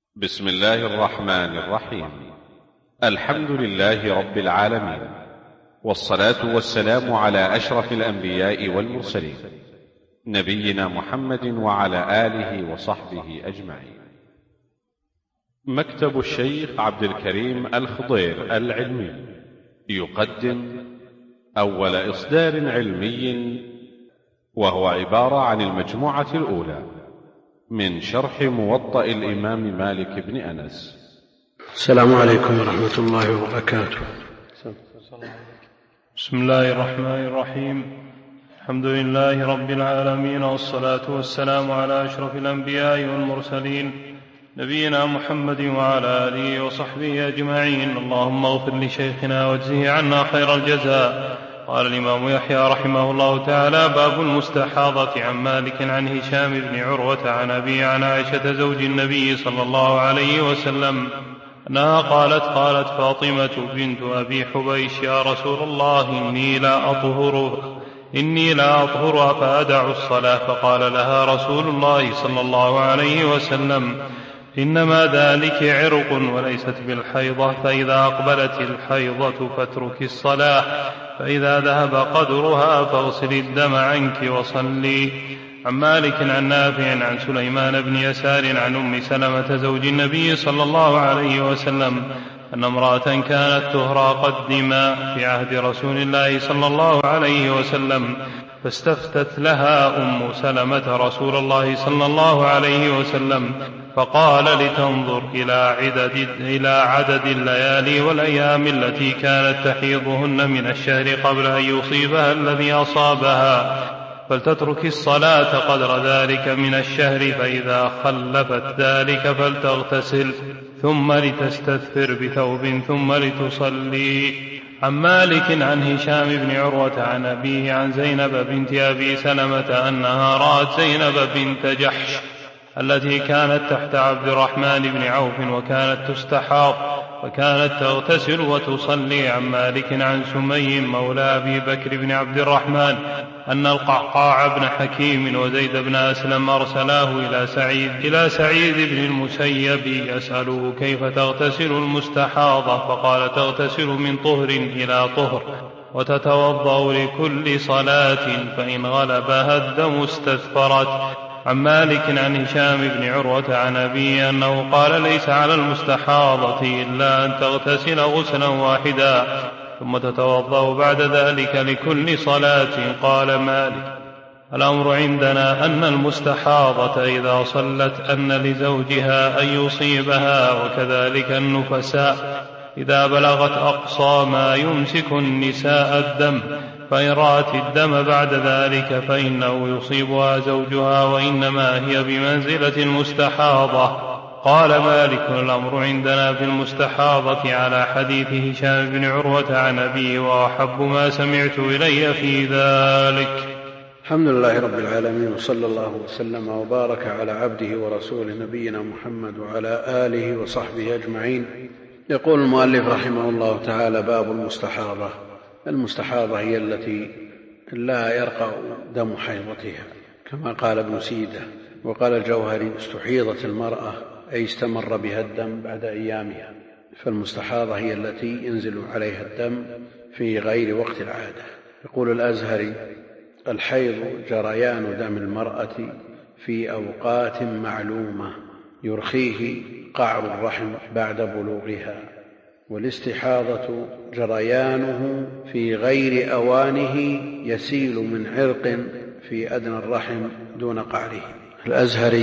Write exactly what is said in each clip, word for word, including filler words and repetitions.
بسم الله الرحمن الرحيم. الحمد لله رب العالمين، والصلاة والسلام على أشرف الأنبياء والمرسلين، نبينا محمد وعلى آله وصحبه أجمعين. مكتب الشيخ عبد الكريم الخضير العلمي يقدم أول إصدار علمي، وهو عبارة عن المجموعة الأولى من شرح موطأ الإمام مالك بن أنس. السلام عليكم ورحمة الله وبركاته. بسم الله الرحمن الرحيم. الحمد لله رب العالمين، والصلاة والسلام على أشرف الأنبياء والمرسلين، نبينا محمد وعلى آله وصحبه أجمعين. اللهم اغفر لشيخنا واجزه عنا خير الجزاء. قال الإمام يحيى رحمه الله تعالى: باب المستحاضة. عن مالك عن هشام بن عروة عن أبي عن عائشة زوج النبي صلى الله عليه وسلم أنها قالت: قالت فاطمة بنت أبي حبيش: يا رسول الله، إني لا أطهر إني لا أطهر فأدع الصلاة. فقال لها رسول الله صلى الله عليه وسلم: إنما ذلك عرق وليست بالحيضة، فإذا أقبلت الحيضة فاترك الصلاة، فإذا ذهب قدرها فاغسل الدم عنك وصلي. عن مالك عن نافع عن سليمان بن يسار عن أم سلمة زوج النبي صلى الله عليه وسلم أن امرأة كانت تهرى قدما في عهد رسول الله صلى الله عليه وسلم، فاستفتت لها أم سلمة رسول الله صلى الله عليه وسلم، فقال لتنظر إلى عدد, إلى عدد الليالي والأيام التي كانت تحيضهن من الشهر قبل أن يصيبها الذي أصابها، فلتترك الصلاة قدر ذلك من الشهر، فإذا خلفت ذلك فلتغتسل، ثم لتستثفر بثوب، ثم لتصلي. عن مالك عن هشام بن عروة عن أبيه عن زينب بنت أبي سلمة أنها رأت زينب بنت جحش التي كانت تحت عبد الرحمن بن عوف وكانت تستحاض، فكانت تغتسل وتصلي. عن مالك عن سمي مولى أبي بكر بن عبد الرحمن أن القعقاع بن حكيم وزيد بن أسلم أرسلاه إلى سعيد, إلى سعيد بن المسيب يسأله كيف تغتسل المستحاضة، فقال: تغتسل من طهر إلى طهر، وتتوضأ لكل صلاة، فإن غلبها الدم استثفرت. عن مالك عن هشام بن عروة عن أبيه أنه قال: ليس على المستحاضة إلا أن تغتسل غسلا واحدا، ثم تتوضأ بعد ذلك لكل صلاة. قال مالك: الأمر عندنا أن المستحاضة إذا صلت أن لزوجها أن يصيبها، وكذلك النفساء إذا بلغت أقصى ما يمسك النساء الدم، فإن رأت الدم بعد ذلك فإنه يصيبها زوجها، وإنما هي بمنزلة المستحاضة. قال مالك: الأمر عندنا في المستحاضة على حديث هشام بن عروة عن أبيه، وأحب ما سمعت إلي في ذلك. الحمد لله رب العالمين، وصلى الله وسلم وبارك على عبده ورسوله نبينا محمد وعلى آله وصحبه أجمعين. يقول المؤلف رحمه الله تعالى: باب المستحاضة. المستحاضة هي التي لا يرقى دم حيضتها، كما قال ابن سيدة. وقال الجوهري: استحيضت المرأة أي استمر بها الدم بعد أيامها. فالمستحاضة هي التي ينزل عليها الدم في غير وقت العادة. يقول الأزهري: الحيض جريان دم المرأة في أوقات معلومة يرخيه قعر الرحم بعد بلوغها، والاستحاضة جريانه في غير أوانه يسيل من عرق في أدنى الرحم دون قعره. الأزهري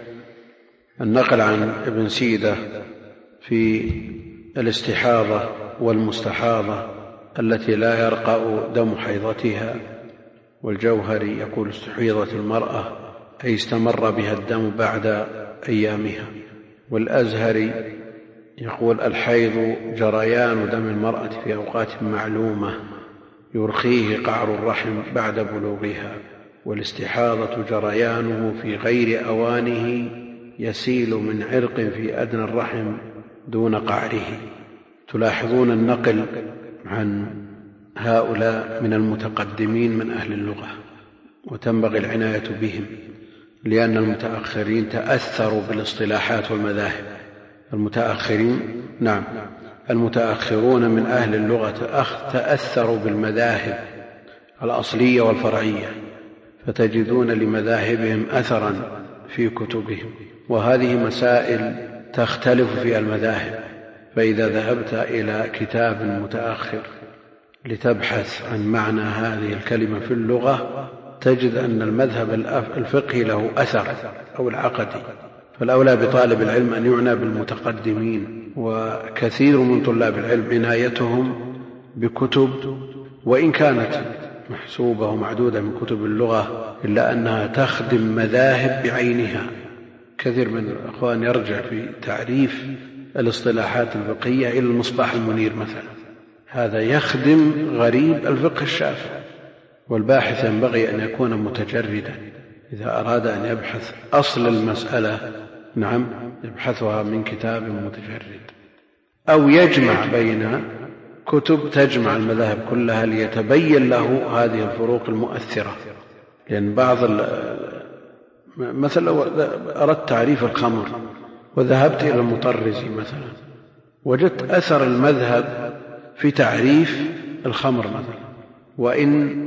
النقل عن ابن سيدة في الاستحاضة والمستحاضة التي لا يرقى دم حيضتها. والجوهري يقول: استحيضت المرأة أي استمر بها الدم بعد أيامها. والأزهري يقول: الحيض جريان دم المرأة في أوقات معلومة يرخيه قعر الرحم بعد بلوغها، والاستحاضة جريانه في غير أوانه يسيل من عرق في أدنى الرحم دون قعره. تلاحظون النقل عن هؤلاء من المتقدمين من أهل اللغة، وتنبغي العناية بهم، لأن المتأخرين تأثروا بالاصطلاحات والمذاهب المتأخرين نعم المتأخرون من أهل اللغة تأثروا بالمذاهب الأصلية والفرعية، فتجدون لمذاهبهم أثرا في كتبهم، وهذه مسائل تختلف فيها المذاهب. فإذا ذهبت إلى كتاب متأخر لتبحث عن معنى هذه الكلمة في اللغة تجد أن المذهب الفقهي له أثر أو العقدي، فالأولى بطالب العلم أن يعنى بالمتقدمين. وكثير من طلاب العلم عنايتهم بكتب وإن كانت محسوبة ومعدودة من كتب اللغة إلا أنها تخدم مذاهب بعينها. كثير من الأخوان يرجع في تعريف الاصطلاحات الفقهية إلى المصباح المنير مثلا، هذا يخدم غريب الفقه الشافعي. والباحث ينبغي أن يكون متجردا إذا أراد أن يبحث أصل المسألة، نعم يبحثها من كتاب متجرد، أو يجمع بين كتب تجمع المذاهب كلها ليتبين له هذه الفروق المؤثرة. لأن بعض مثلا لو أردت تعريف الخمر وذهبت إلى المطرزي مثلا وجدت أثر المذهب في تعريف الخمر مثلا، وإن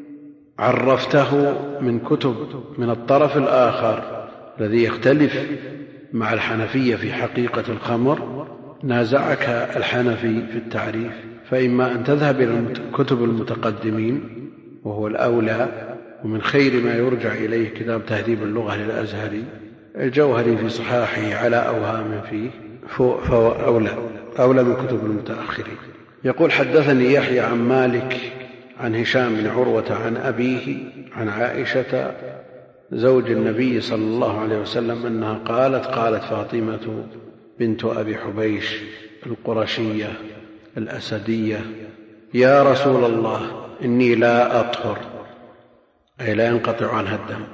عرفته من كتب من الطرف الآخر الذي يختلف مع الحنفية في حقيقة الخمر نازعك الحنفي في التعريف، فإما أن تذهب إلى كتب المتقدمين وهو الأولى، ومن خير ما يرجع إليه كتاب تهذيب اللغة للأزهري، الجوهري في صحاحه على أوهام فيه، فهو أولى, أولى من كتب المتأخرين. يقول حدثني يحيى عن مالك عن هشام بن عروة عن أبيه عن عائشة زوج النبي صلى الله عليه وسلم أنها قالت قالت فاطمة بنت أبي حبيش القرشية الأسدية: يا رسول الله إني لا أطهر، أي لا ينقطع عنها الدم،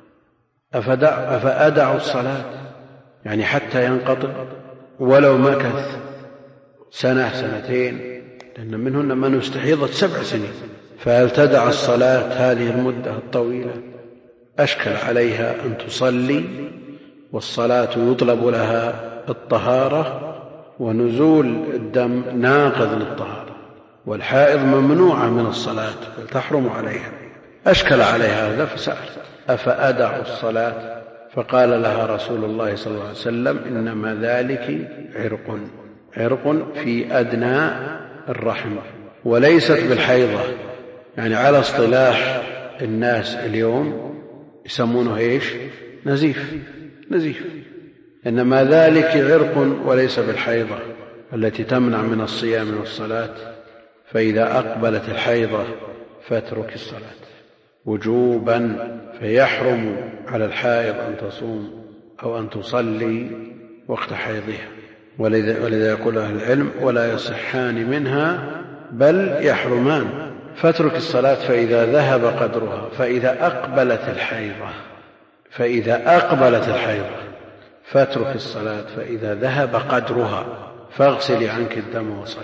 أفدع أفأدع الصلاة، يعني حتى ينقطع ولو مكث سنة سنتين، لأن منهن من استحيضت سبع سنين، فهل تدع الصلاة هذه المدة الطويلة؟ أشكل عليها أن تصلي والصلاة يطلب لها الطهارة ونزول الدم ناقض للطهارة، والحائض ممنوعة من الصلاة تحرم عليها. أشكل عليها هذا فسأل: أفأدع الصلاة؟ فقال لها رسول الله صلى الله عليه وسلم: إنما ذلك عرق عرق في أدنى الرحم وليست بالحيضة. يعني على اصطلاح الناس اليوم يسمونه إيش؟ نزيف نزيف إنما ذلك عرق وليس بالحيضة التي تمنع من الصيام والصلاة. فإذا أقبلت الحيضة فاترك الصلاة وجوبا، فيحرم على الحائض أن تصوم أو أن تصلي وقت حيضها. ولذا يقول أهل العلم: ولا يصحان منها بل يحرمان. فاترك الصلاة فإذا ذهب قدرها، فإذا أقبلت الحيضة فإذا أقبلت الحيضة فاترك الصلاة فإذا ذهب قدرها فاغسلي عنك الدم وصلي.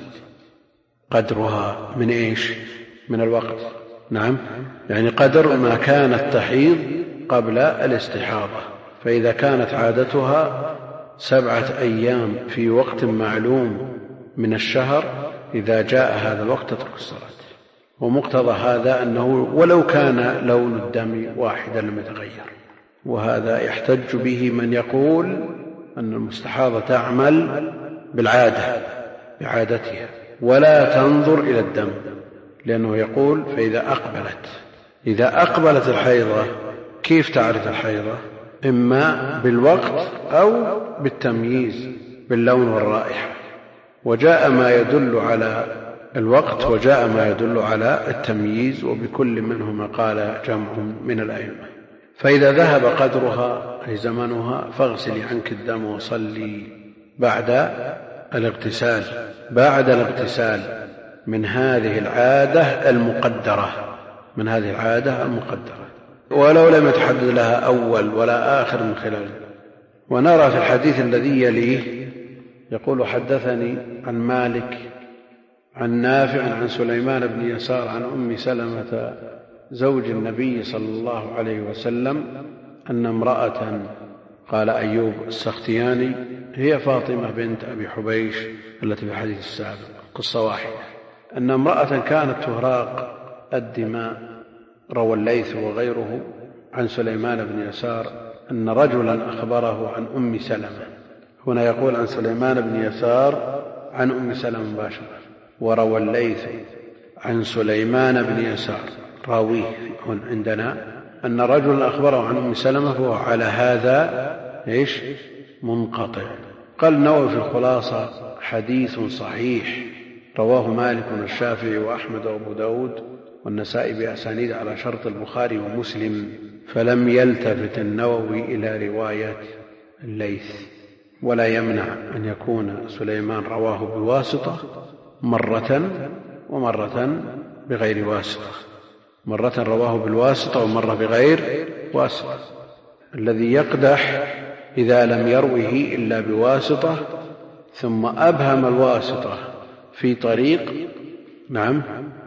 قدرها من إيش؟ من الوقت. نعم، يعني قدر ما كانت تحيض قبل الاستحاضة. فإذا كانت عادتها سبعة أيام في وقت معلوم من الشهر، إذا جاء هذا الوقت تترك الصلاة. ومقتضى هذا أنه ولو كان لون الدم واحدا لم يتغير. وهذا يحتج به من يقول أن المستحاضة تعمل بالعادة بعادتها ولا تنظر إلى الدم، لأنه يقول: فإذا أقبلت إذا أقبلت الحيضة. كيف تعرف الحيضة؟ إما بالوقت أو بالتمييز باللون والرائحة. وجاء ما يدل على الوقت وجاء ما يدل على التمييز، وبكل منهما قال جمع من الأئمة. فإذا ذهب قدرها أي زمنها فاغسلي عنك الدم وصلي بعد الاغتسال بعد الاغتسال من هذه العادة المقدرة من هذه العادة المقدرة ولو لم يتحدد لها أول ولا آخر من خلاله. ونرى في الحديث الذي يليه يقول: حدثني عن مالك عن نافع عن سليمان بن يسار عن أم سلمة زوج النبي صلى الله عليه وسلم أن امرأة قال أيوب السختياني: هي فاطمة بنت أبي حبيش التي في الحديث السابق، قصة واحدة، أن امرأة كانت تهراق الدماء. روى الليث وغيره عن سليمان بن يسار أن رجلا أخبره عن أم سلمة. هنا يقول عن سليمان بن يسار عن أم سلمة مباشرة. وروى الليث عن سليمان بن يسار راويه عندنا أن رجلا أخبره عن أم سلمة، فهو على هذا إيش منقطع. قال النووي في الخلاصة: حديث صحيح رواه مالك والشافعي وأحمد وأبو داود والنسائي بأسانيد على شرط البخاري ومسلم، فلم يلتفت النووي إلى رواية الليث. ولا يمنع أن يكون سليمان رواه بواسطة مرة ومرة بغير واسطة، مرة رواه بالواسطة ومرة بغير واسطة. الذي يقدح إذا لم يروه إلا بواسطة ثم أبهم الواسطة في طريق نعم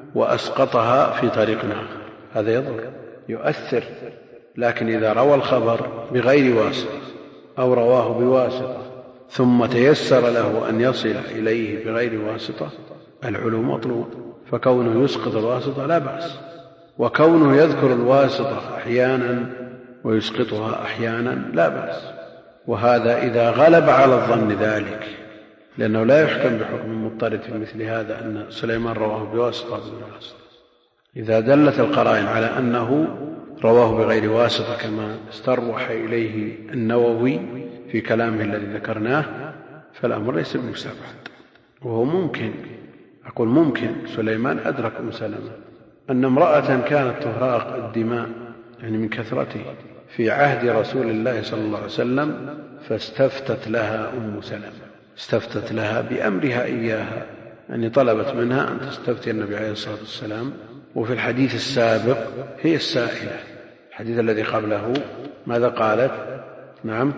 وأسقطها في طريق آخر، هذا يضر يؤثر. لكن إذا روى الخبر بغير واسطة أو رواه بواسطة ثم تيسر له أن يصل إليه بغير واسطة، العلو مطلوب، فكونه يسقط الواسطة لا بأس، وكونه يذكر الواسطة أحيانا ويسقطها أحيانا لا بأس. وهذا إذا غلب على الظن ذلك، لأنه لا يحكم بحكم مضطرد في مثل هذا أن سليمان رواه بواسطة بالواسطة. إذا دلت القرائن على أنه رواه بغير واسطة كما استروح إليه النووي في كلامه الذي ذكرناه، فالأمر ليس بمستبعد. وهو ممكن، أقول ممكن، سليمان أدرك أم سلمة أن امرأة كانت تهراق الدماء يعني من كثرته في عهد رسول الله صلى الله عليه وسلم، فاستفتت لها أم سلمة، استفتت لها بأمرها إياها، يعني طلبت منها أن تستفتي النبي عليه الصلاة والسلام. وفي الحديث السابق هي السائلة، الحديث الذي قبله ماذا قالت؟ نعم: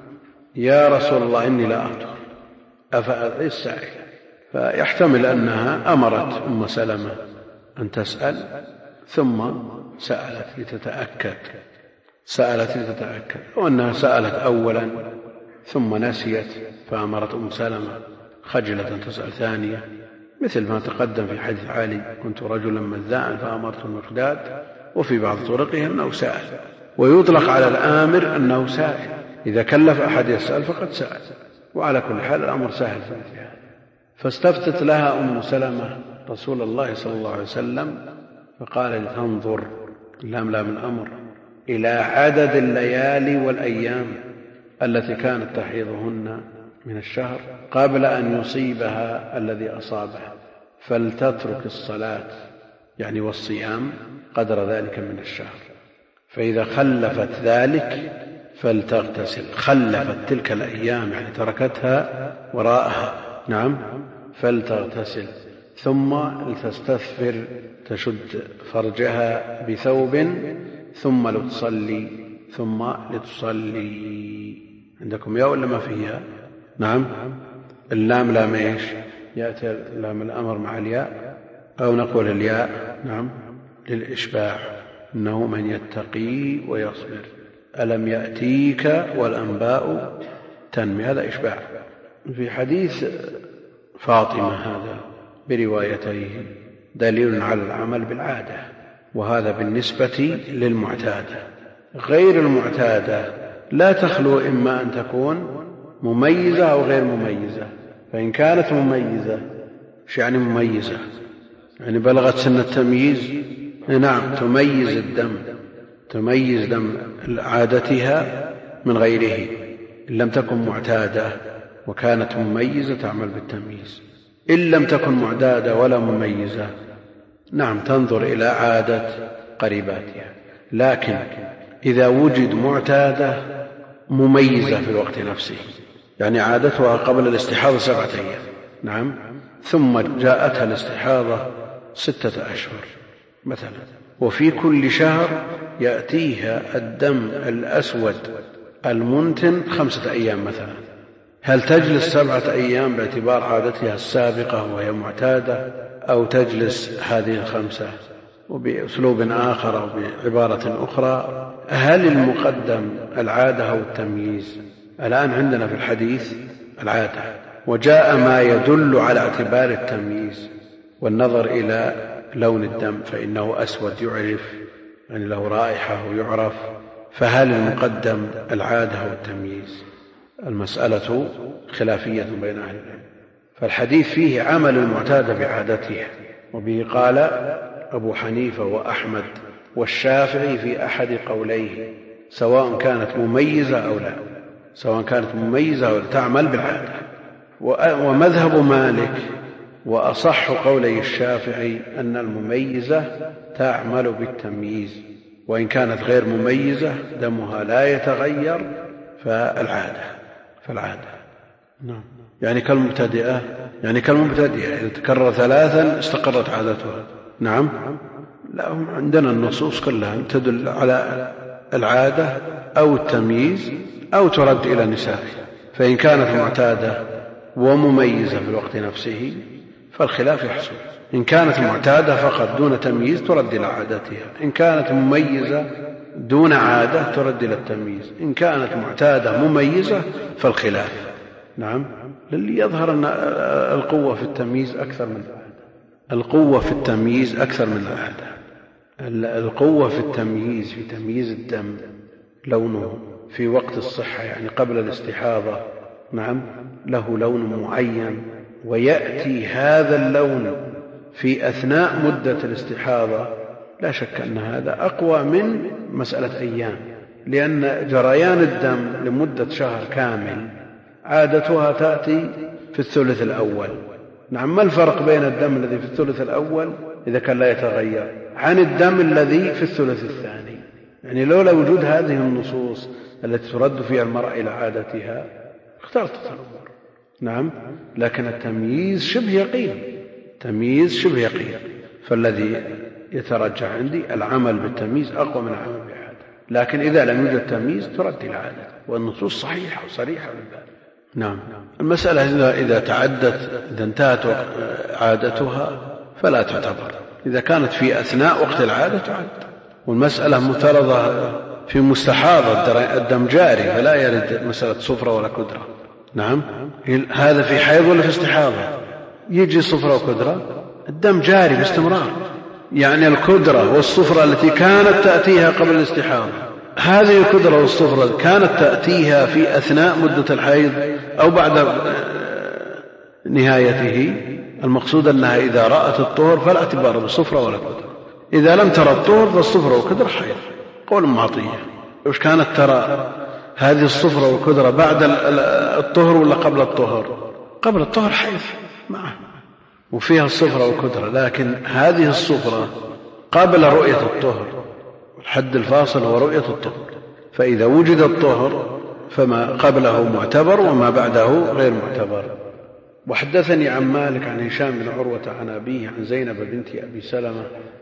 يا رسول الله إني لا أطهر أفأذى السائلة. فيحتمل أنها أمرت أم سلمة أن تسأل ثم سألت لتتأكد، سألت لتتأكد، وأنها سألت أولا ثم نسيت فأمرت أم سلمة خجلة أن تسأل ثانية، مثل ما تقدم في حديث علي: كنت رجلا مذاعا فأمرت المقداد. وفي بعض طرقه أنه سأل، ويطلق على الآمر أنه سائل، إذا كلف أحد يسأل فقد سأل. وعلى كل حال الأمر سهل في مثل هذا. فاستفتت لها أم سلمة رسول الله صلى الله عليه وسلم فقال لتنظر، اللام لام الأمر، إلى عدد الليالي والأيام التي كانت تحيضهن من الشهر قبل أن يصيبها الذي أصابها، فلتترك الصلاة يعني والصيام قدر ذلك من الشهر، فإذا خلفت ذلك فلتغتسل. خلفت تلك الأيام يعني تركتها وراءها، نعم، فلتغتسل ثم لتستثفر تشد فرجها بثوب ثم لتصلي ثم لتصلي. عندكم ياء ولا ما فيها؟ نعم، اللام لام ايش؟ يأتي لام الأمر مع الياء، أو نقول الياء نعم للإشباع، إنه من يتقي ويصبر. ألم يأتيك والأنباء تنمي، هذا إشباع. في حديث فاطمة هذا بروايتيه دليل على العمل بالعادة، وهذا بالنسبة للمعتادة. غير المعتادة لا تخلو إما أن تكون مميزة أو غير مميزة. فإن كانت مميزة، ايش يعني مميزة؟ يعني بلغت سن التمييز، نعم، تميز الدم، تميز دم عادتها من غيره. إن لم تكن معتادة وكانت مميزة تعمل بالتمييز. إن لم تكن معتادة ولا مميزة، نعم، تنظر إلى عادة قريباتها. لكن إذا وجد معتادة مميزة في الوقت نفسه، يعني عادتها قبل الاستحاضة سبعة أيام، نعم، ثم جاءتها الاستحاضة ستة أشهر مثلا، وفي كل شهر يأتيها الدم الأسود المنتن خمسة أيام مثلا، هل تجلس سبعة أيام باعتبار عادتها السابقة وهي معتادة، أو تجلس هذه الخمسة؟ وبأسلوب آخر أو بعبارة أخرى: هل المقدم العادة أو التمييز؟ الآن عندنا في الحديث العادة، وجاء ما يدل على اعتبار التمييز والنظر إلى لون الدم فإنه أسود يعرف، يعني له رائحة ويعرف. فهل المقدم العادة أو التمييز؟ المسألة خلافية بين أهل العلم، فالحديث فيه عمل المعتاد بعادتها، وبه قال أبو حنيفة وأحمد والشافعي في أحد قوليه، سواء كانت مميزة أو لا، سواء كانت مميزة أو لا تعمل بالعادة. ومذهب مالك وأصح قولي الشافعي أن المميزة تعمل بالتمييز، وإن كانت غير مميزة دمها لا يتغير فالعادة فالعادة نعم. يعني كالمبتدئة يعني كالمبتدئة إذا تكرر ثلاثا استقرت عادتها. نعم. لا، هم عندنا النصوص كلها تدل على العادة أو التمييز أو ترد إلى نسائها، فإن كانت معتادة ومميزة في الوقت نفسه فالخلاف يحصل. إن كانت معتادة فقط دون تمييز ترد إلى عادتها، إن كانت مميزة دون عادة ترد إلى التمييز، إن كانت معتادة مميزة فالخلاف. نعم. للي يظهر أن القوة في التمييز أكثر من العادة، القوة في التمييز أكثر من العادة. القوة في التمييز في تمييز الدم لونه في وقت الصحة، يعني قبل الاستحاضة، نعم، له لون معين، ويأتي هذا اللون في أثناء مدة الاستحاضة، لا شك أن هذا أقوى من مسألة أيام، لأن جريان الدم لمدة شهر كامل عادتها تأتي في الثلث الأول. نعم. ما الفرق بين الدم الذي في الثلث الأول إذا كان لا يتغير عن الدم الذي في الثلث الثاني؟ يعني لولا وجود هذه النصوص التي ترد فيها المرأة إلى عادتها اخترت الأمور. نعم. لكن التمييز شبه يقين، تمييز شبه يقين، فالذي يترجح عندي العمل بالتمييز أقوى من العمل بالعادة. لكن إذا لم يوجد تمييز ترد إلى عادة، والنصوص صحيحة وصريحة بالباب. نعم. المسألة إذا تعدت، إذا انتهت عادتها فلا تعتبر، إذا كانت في أثناء وقت العادة تعد. والمسألة مفترضة في مستحاضة الدم جاري، فلا يرد مسألة صفرة ولا كدرة. نعم. هذا في حيض ولا في استحاضة؟ يجي صفرة وكدرة، الدم جاري باستمرار، يعني الكدرة والصفرة التي كانت تأتيها قبل الاستحاضة، هذه الكدرة والصفرة كانت تأتيها في أثناء مدة الحيض أو بعد نهايته. المقصود أنها إذا رأت الطهر فلا اعتبار بالصفرة ولا كدرة، إذا لم ترى الطهر فالصفرة والكدرة حيض. قول معطية. وش كانت ترى هذه الصفرة والكدرة بعد الطهر ولا قبل الطهر؟ قبل الطهر حيض معه وفيها الصفرة والكدرة، لكن هذه الصفرة قبل رؤية الطهر، الحد الفاصل هو رؤية الطهر، فإذا وجد الطهر فما قبله معتبر وما بعده غير معتبر. وحدثني عن مالك عن هشام بن عروة عن أبيه عن زينب بنت أبي سلمة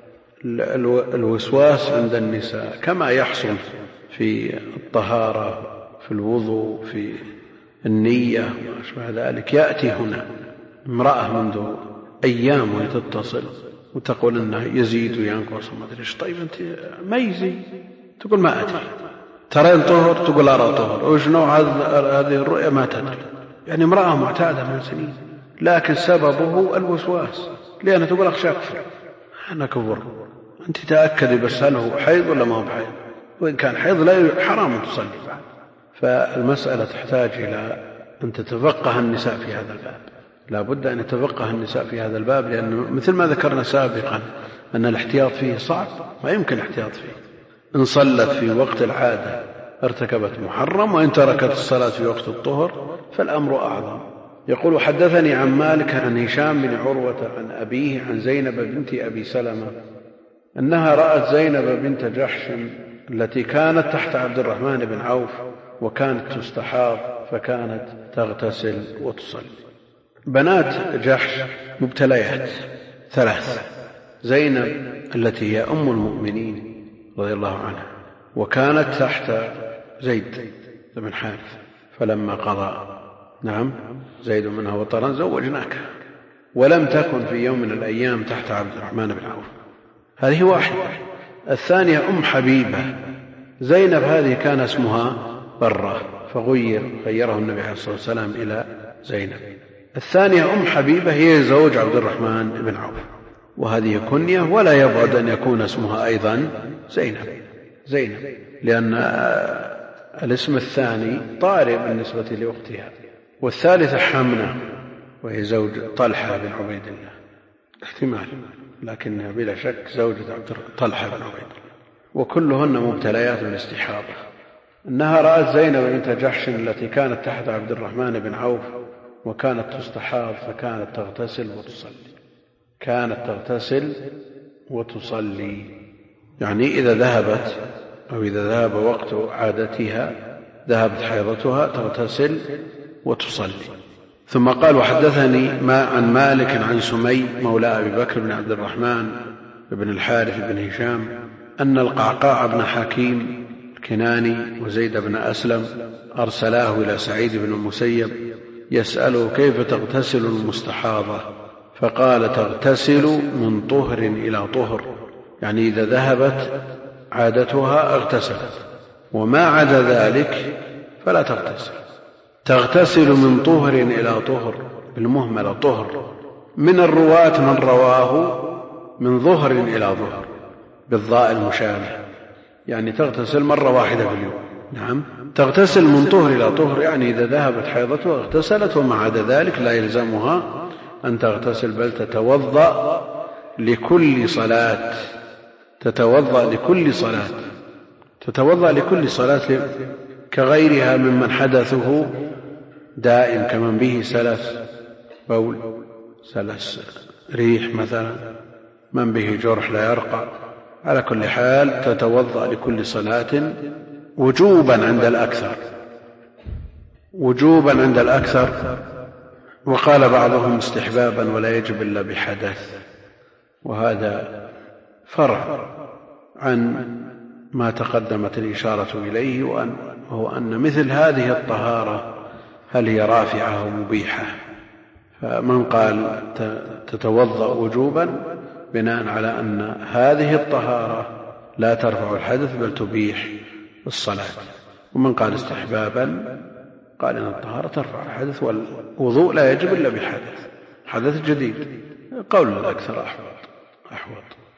الوسواس عند النساء كما يحصل في الطهارة، في الوضوء، في النية وما أشبه ذلك. يأتي هنا امرأة منذ أيام وتتصل وتقول إنه يزيد وينقص وما أدري إيش. طيب أنت ما يزيد؟ تقول ما أدري. ترين طهر؟ تقول أرى طهر. وش نوع هذه الرؤية؟ ما تدري. يعني امرأة معتادة من سنين، لكن سببه الوسواس، لأنها تقول أخشى أكفر. أنا كفر. أنت تأكدي بس هل هو حيض ولا ما هو بحيض؟ وإن كان حيض لا حرام تصلي. فالمسألة تحتاج إلى أن تتفقه النساء في هذا الباب، لا بد أن يتفقه النساء في هذا الباب، لأنه مثل ما ذكرنا سابقا أن الاحتياط فيه صعب، ما يمكن الاحتياط فيه. إن صلت في وقت العادة ارتكبت محرم، وإن تركت الصلاة في وقت الطهر فالأمر أعظم. يقول حدثني عن مالك عن هشام بن عروة عن أبيه عن زينب بنت أبي سلمة أنها رأت زينب بنت جحش التي كانت تحت عبد الرحمن بن عوف وكانت تستحاض، فكانت تغتسل وتصلي. بنات جحش مبتليات ثلاث: زينب التي هي أم المؤمنين رضي الله عنها، وكانت تحت زيد بن حارث، فلما قضى نعم زيد منها وطرا زوجناك، ولم تكن في يوم من الأيام تحت عبد الرحمن بن عوف. هذه واحدة. الثانية أم حبيبة. زينب هذه كان اسمها برة فغير غيره النبي عليه الصلاة والسلام إلى زينب. الثانية أم حبيبة هي زوج عبد الرحمن بن عوف، وهذه كنية ولا يبعد أن يكون اسمها أيضا زينب زينب لأن الاسم الثاني طارئ بالنسبة لأختها. والثالثة حمنة وهي زوج طلحة بن عبيد الله، احتمال لكنها بلا شك زوجة عبد طلحة بن عبيد الله، وكلهن مبتليات بالاستحاضة. إنها رأت زينب بنت جحش التي كانت تحت عبد الرحمن بن عوف وكانت تستحاض فكانت تغتسل وتصلي كانت تغتسل وتصلي يعني إذا ذهبت أو إذا ذهب وقت عادتها ذهبت حيضتها تغتسل وتصلي. ثم قال وحدثني ما عن مالك عن سمي مولى أبي بكر بن عبد الرحمن بن الحارث بن هشام أن القعقاع بن حكيم الكناني وزيد بن أسلم أرسلاه إلى سعيد بن المسيب يسأله كيف تغتسل المستحاضة، فقال تغتسل من طهر إلى طهر، يعني إذا ذهبت عادتها اغتسلت، وما عدا ذلك فلا تغتسل. تغتسل من طهر إلى طهر بالمهملة طهر. من الرواة من رواه من ظهر إلى ظهر بالضاء المشابه، يعني تغتسل مرة واحدة في اليوم. نعم تغتسل من طهر إلى طهر يعني إذا ذهبت حيضتها اغتسلت، وما عدا ذلك لا يلزمها أن تغتسل بل تتوضأ لكل صلاة تتوضأ لكل صلاة تتوضأ لكل صلاة كغيرها ممن حدثه دائم كمن به سلس بول سلس ريح مثلا، من به جرح لا يرقى. على كل حال تتوضأ لكل صلاة وجوبا عند الأكثر وجوبا عند الأكثر وقال بعضهم استحبابا ولا يجب إلا بحدث، وهذا فرع عن ما تقدمت الإشارة إليه، وهو أن مثل هذه الطهارة هل هي رافعة أو مبيحة. فمن قال تتوضأ وجوبا بناء على أن هذه الطهارة لا ترفع الحدث بل تبيح الصلاة، ومن قال استحبابا قال إن الطهارة ترفع الحدث والوضوء لا يجب إلا بحدث حدث جديد. قول الأكثر أحوط أحوط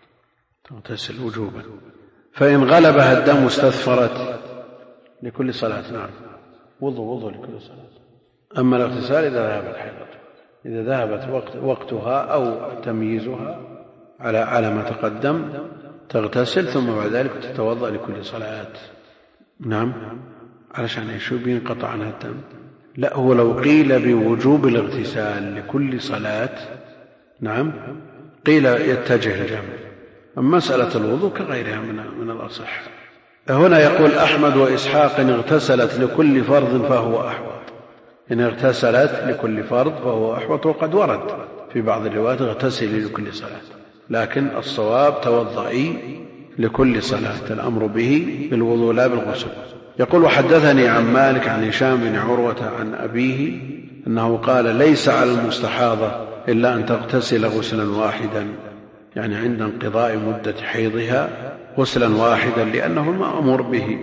تغتسل وجوبا. فإن غلبها الدم استثفرت لكل صلاة. نعم وضوء وضوء لكل صلاة. أما الاغتسال إذا ذهبت حيضتها إذا ذهبت وقت وقتها أو تمييزها على على ما تقدم تغتسل ثم بعد ذلك تتوضأ لكل صلاة. نعم علشان يشوف ينقطع عنها الدم. لا هو لو قيل بوجوب الاغتسال لكل صلاة نعم قيل يتجه الجمع. أما مسألة الوضوء كغيرها من, من الأصح. هنا يقول أحمد وإسحاق إن اغتسلت لكل فرض فهو أحوط. إن اغتسلت لكل فرض فهو أحوط، وقد ورد في بعض الروايات اغتسلي لكل صلاة، لكن الصواب توضئي لكل صلاة، الأمر به بالوضوء لا بالغسل. يقول وحدثني عن مالك عن هشام بن عروة عن أبيه أنه قال ليس على المستحاضة إلا أن تغتسل غسلا واحدا، يعني عند انقضاء مدة حيضها غسلا واحدا لأنه المأمور به،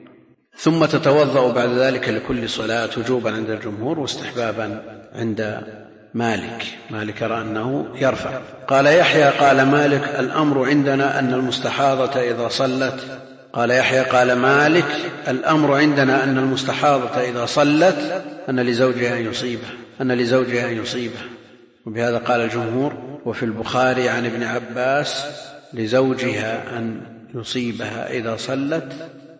ثم تتوضأ بعد ذلك لكل صلاة وجوبا عند الجمهور واستحبابا عند مالك. مالك يرى أنه يرفع. قال يحيى قال مالك الأمر عندنا أن المستحاضة إذا صلت قال يحيى قال مالك الأمر عندنا أن المستحاضة إذا صلت أن لزوجها أن يصيبه أن لزوجها أن يصيبه وبهذا قال الجمهور. وفي البخاري عن ابن عباس لزوجها أن يصيبها إذا صلت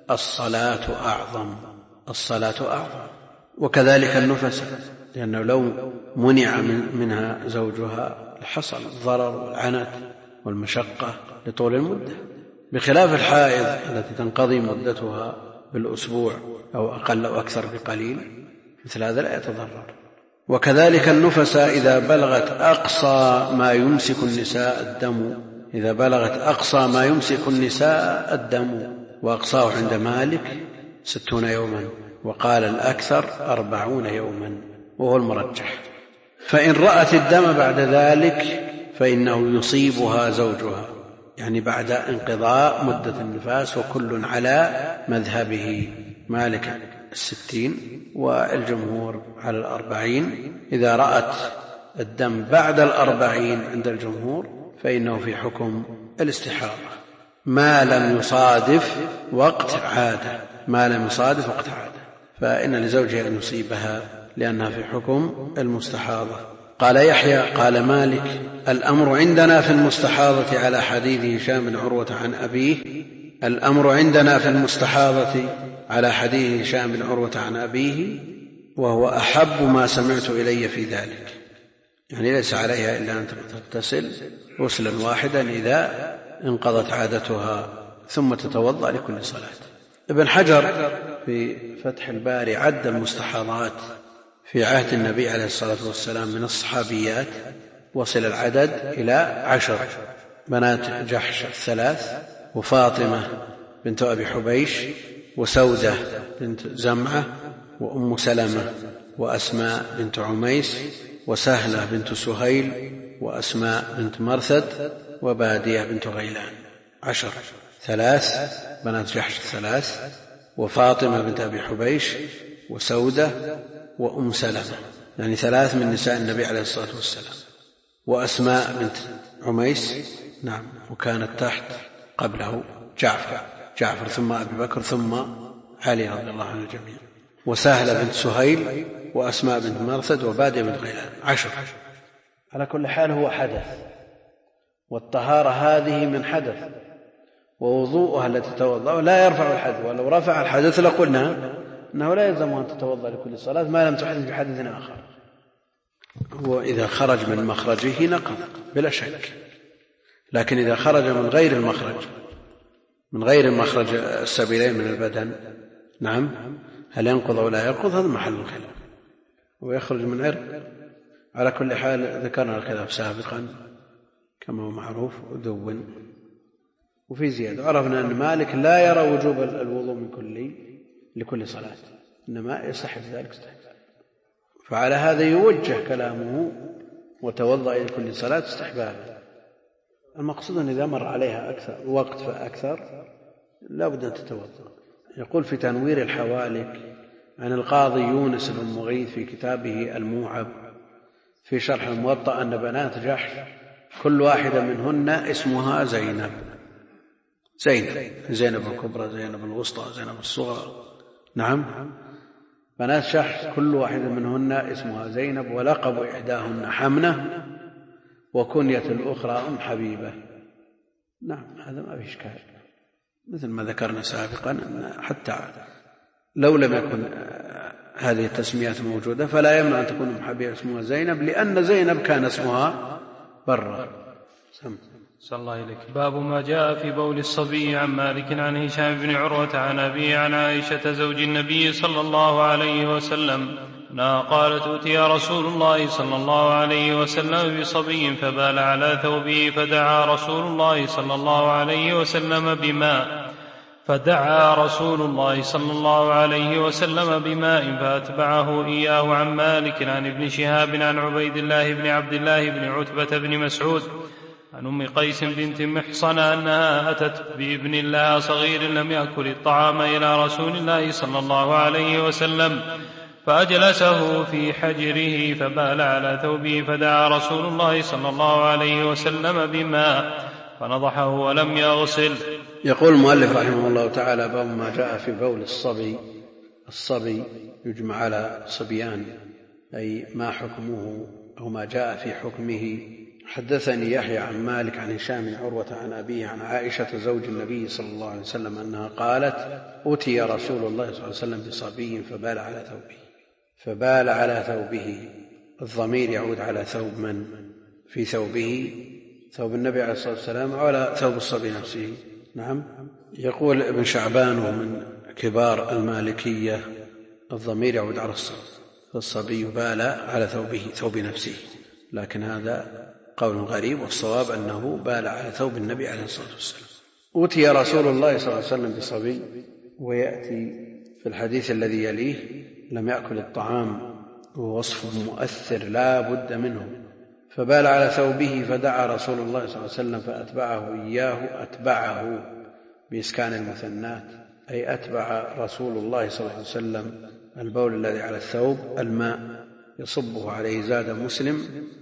الصلاة أعظم الصلاة أعظم. وكذلك النفس، لأنه لو منع منها زوجها حصل الضرر والعنت والمشقة لطول المدة، بخلاف الحائض التي تنقضي مدتها بالأسبوع أو أقل أو أكثر بقليل، مثل هذا لا يتضرر. وكذلك النفس إذا بلغت أقصى ما يمسك النساء الدم إذا بلغت أقصى ما يمسك النساء الدم وأقصاه عند مالك ستون يوما، وقال الأكثر أربعون يوما وهو المرجح. فإن رأت الدم بعد ذلك فإنه يصيبها زوجها يعني بعد انقضاء مدة النفاس، وكل على مذهبه، مالك الستين والجمهور على الأربعين. إذا رأت الدم بعد الأربعين عند الجمهور فإنه في حكم الاستحاضة ما لم يصادف وقت عادة، ما لم يصادف وقت عادة، فإن لزوجها أن يصيبها لأنها في حكم المستحاضة. قال يحيى قال مالك: الأمر عندنا في المستحاضة على حديث هشام بن عروة عن أبيه الأمر عندنا في المستحاضة على حديث هشام بن عروة عن أبيه، وهو أحب ما سمعت إلي في ذلك. يعني ليس عليها إلا أن تغتسل غسلا واحدا إذا انقضت عادتها ثم تتوضأ لكل صلاة. ابن حجر في فتح الباري عد المستحاضات في عهد النبي عليه الصلاة والسلام من الصحابيات، وصل العدد إلى عشر: بنات جحش الثلاث، وفاطمة بنت أبي حبيش، وسودة بنت زمعة، وأم سلمة، وأسماء بنت عميس، وسهلة بنت سهيل، وأسماء بنت مرثد، وبادية بنت غيلان. عشر: ثلاث بنات جحش الثلاث، وفاطمة بنت أبي حبيش، وسودة، وأم سلمة، يعني ثلاث من نساء النبي عليه الصلاة والسلام، وأسماء بنت عميس، نعم، وكانت تحت قبله جعفر جعفر ثم أبي بكر ثم علي رضي الله عنه الجميع، وسهلة بنت سهيل، وأسماء بنت مرثد، وبادية بنت غيلان. عشر. على كل حال هو حدث، والطهارة هذه من حدث، ووضوءها التي تتوضأ لا يرفع الحدث، ولو رفع الحدث لقلنا أنه لا يلزم أن تتوضأ لكل صلاة ما لم تحدث بحدث آخر، وإذا خرج من مخرجه نقض بلا شك. لكن إذا خرج من غير المخرج من غير مخرج السبيلين من البدن، نعم، هل ينقض أو لا ينقض؟ هذا محل الخلاف. ويخرج من عرق. على كل حال ذكرنا الخلاف سابقا كما هو معروف ودون. وفي زيادة، عرفنا أن مالك لا يرى وجوب الوضوء من كل لكل صلاة، إنما يستحب ذلك استحب. فعلى هذا يوجه كلامه وتوضأ إلى كل صلاة استحبابا. المقصود أن إذا مر عليها أكثر وقت فأكثر لا بد أن تتوضأ. يقول في تنوير الحوالك عن القاضي يونس بن مغيث في كتابه الموعب في شرح الموطأ أن بنات جحش كل واحدة منهن اسمها زينب زينب زينب الكبرى، زينب الوسطى، زينب الصغرى. نعم، بنات جحش كل واحدة منهن اسمها زينب، ولقب إحداهن حمنة، وكنية الأخرى أم حبيبة. نعم، هذا ما فيه إشكال، مثل ما ذكرنا سابقا أن حتى لو لم يكن هذه التسميات موجودة فلا يمنع أن تكون أم حبيبة اسمها زينب، لأن زينب كان اسمها برا. سم صلى الله إليك. باب ما جاء في بول الصبي. عن مالك عن هشام بن عروة عن أبيه عن عائشة زوج النبي صلى الله عليه وسلم أنها قالت: أتي رسول الله صلى الله عليه وسلم بصبي فبال على ثوبه فدعا رسول الله صلى الله عليه وسلم بماء فدعا رسول الله صلى الله عليه وسلم بماء فأتبعه إياه. عن مالك عن ابن شهاب عن عبيد الله بن عبد الله بن عتبة بن مسعود عن أم قيس بنت محصن أنها أتت بابن الله صغير لم يأكل الطعام إلى رسول الله صلى الله عليه وسلم فأجلسه في حجره فبال على ثوبه فدعا رسول الله صلى الله عليه وسلم بماء فنضحه ولم يغسل. يقول المؤلف رحمه الله تعالى: باب ما جاء في بول الصبي. الصبي يجمع على صبيان، أي ما حكمه أو ما جاء في حكمه. حدثني يحيى عن مالك عن هشام بن عروة عن أبيه عن عائشة زوج النبي صلى الله عليه وسلم أنها قالت: أتي رسول الله صلى الله عليه وسلم بصبي فبال على ثوبه. فبال على ثوبه، الضمير يعود على ثوب من؟ في ثوبه ثوب النبي عليه الصلاة والسلام أو على ثوب الصبي نفسه؟ نعم. يقول ابن شعبان ومن كبار المالكية: الضمير يعود على الصبي، فالصبي بال على ثوبه ثوب نفسه، لكن هذا قول غريب، والصواب أنه بال على ثوب النبي عليه الصلاة والسلام. أوتي رسول الله صلى الله عليه وسلم بصبي، ويأتي في الحديث الذي يليه: لم يأكل الطعام، ووصف مؤثر لا بد منه، فبال على ثوبه فدعا رسول الله صلى الله عليه وسلم فأتبعه إياه. أتبعه بإسكان المثنات، أي أتبع رسول الله صلى الله عليه وسلم البول الذي على الثوب الماء يصبه عليه. زاد مسلم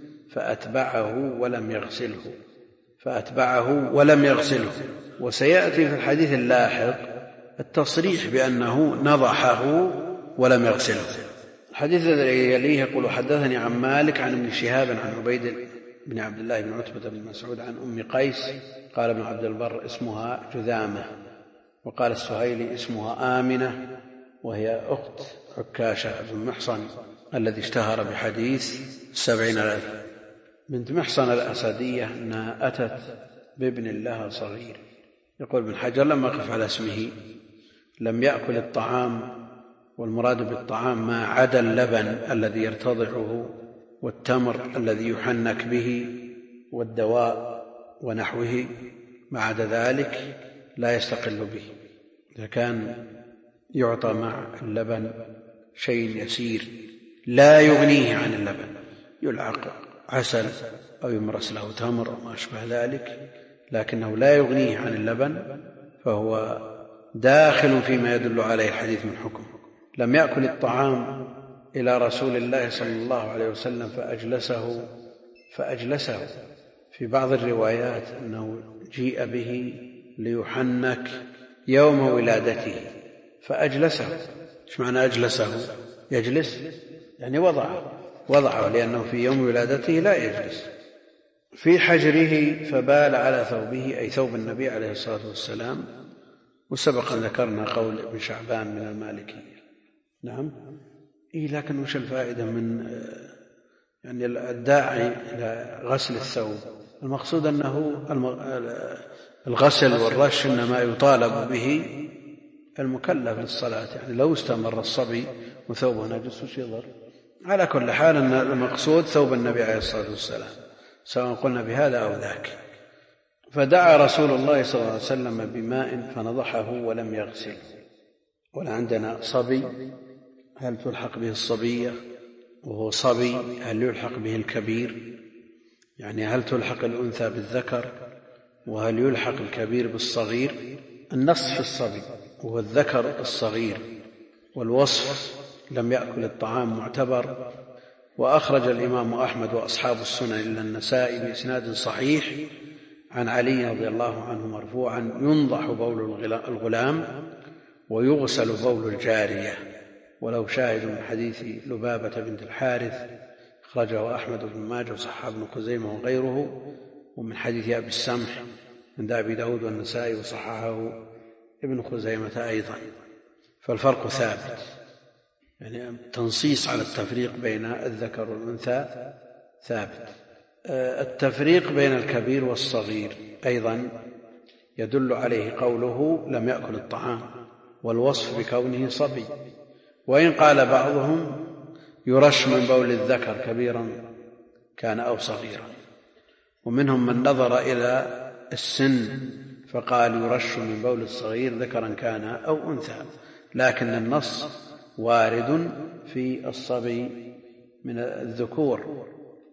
فأتبعه ولم يغسله، فأتبعه ولم يغسله. وسيأتي في الحديث اللاحق التصريح بأنه نضحه ولم يغسله. الحديث الذي يليه يقول حدثني عن مالك عن ابن شهاب عن عبيد بن عبد الله بن عتبة بن مسعود عن أم قيس قال ابن عبد البر اسمها جذامة، وقال السهيلي اسمها آمنة، وهي أخت عكاشة بن محصن الذي اشتهر بحديث السبعين الألف. بنت محصن الأسدية أنها أتت بابن لها صغير. يقول ابن حجر لما قف على اسمه لم يأكل الطعام، والمراد بالطعام ما عدا اللبن الذي يرتضعه والتمر الذي يحنك به والدواء ونحوه، ما عدا ذلك لا يستقل به. إذا كان يعطى مع اللبن شيء يسير لا يغنيه عن اللبن، يلعق عسل أو يمرس له تمر أو ما أشبه ذلك، لكنه لا يغنيه عن اللبن، فهو داخل فيما يدل عليه الحديث من حكم. لم يأكل الطعام إلى رسول الله صلى الله عليه وسلم فأجلسه فأجلسه في بعض الروايات أنه جيء به ليحنك يوم ولادته فأجلسه. ايش معنى أجلسه؟ يجلس يعني وضعه وضعه لأنه في يوم ولادته لا يجلس. في حجره فبال على ثوبه، أي ثوب النبي عليه الصلاة والسلام. وسبق أن ذكرنا قول ابن شعبان من المالكية. نعم إيه، لكن وش الفائدة من يعني الداعي إلى غسل الثوب؟ المقصود أنه الغسل والرش إنما يطالب به المكلف للصلاة، يعني لو استمر الصبي وثوبه نجس وش يضر؟ على كل حال أن المقصود ثوب النبي عليه الصلاة والسلام، سواء قلنا بهذا أو ذاك. فدعا رسول الله صلى الله عليه وسلم بماء فنضحه ولم يغسله. ولا عندنا صبي هل تلحق به الصبية وهو صبي؟ هل يلحق به الكبير؟ يعني هل تلحق الأنثى بالذكر؟ وهل يلحق الكبير بالصغير؟ النص في الصبي وهو الذكر الصغير، والوصف لم يأكل الطعام معتبر. وأخرج الإمام أحمد وأصحاب السنن إلا النسائي بإسناد صحيح عن علي رضي الله عنه مرفوعا: ينضح بول الغلام ويغسل بول الجارية. ولو شاهد من حديث لبابة بنت الحارث أخرجه أحمد بن ماجه وصححه ابن خزيمة وغيره، ومن حديث أبي السمح عند أبي داود والنسائي وصححه ابن خزيمة أيضا. فالفرق ثابت، يعني تنصيص على التفريق بين الذكر والأنثى ثابت. التفريق بين الكبير والصغير أيضا يدل عليه قوله لم يأكل الطعام، والوصف بكونه صبي. وإن قال بعضهم يرش من بول الذكر كبيرا كان أو صغيرا، ومنهم من نظر إلى السن فقال يرش من بول الصغير ذكرا كان أو أنثى، لكن النص وارد في الصبي من الذكور،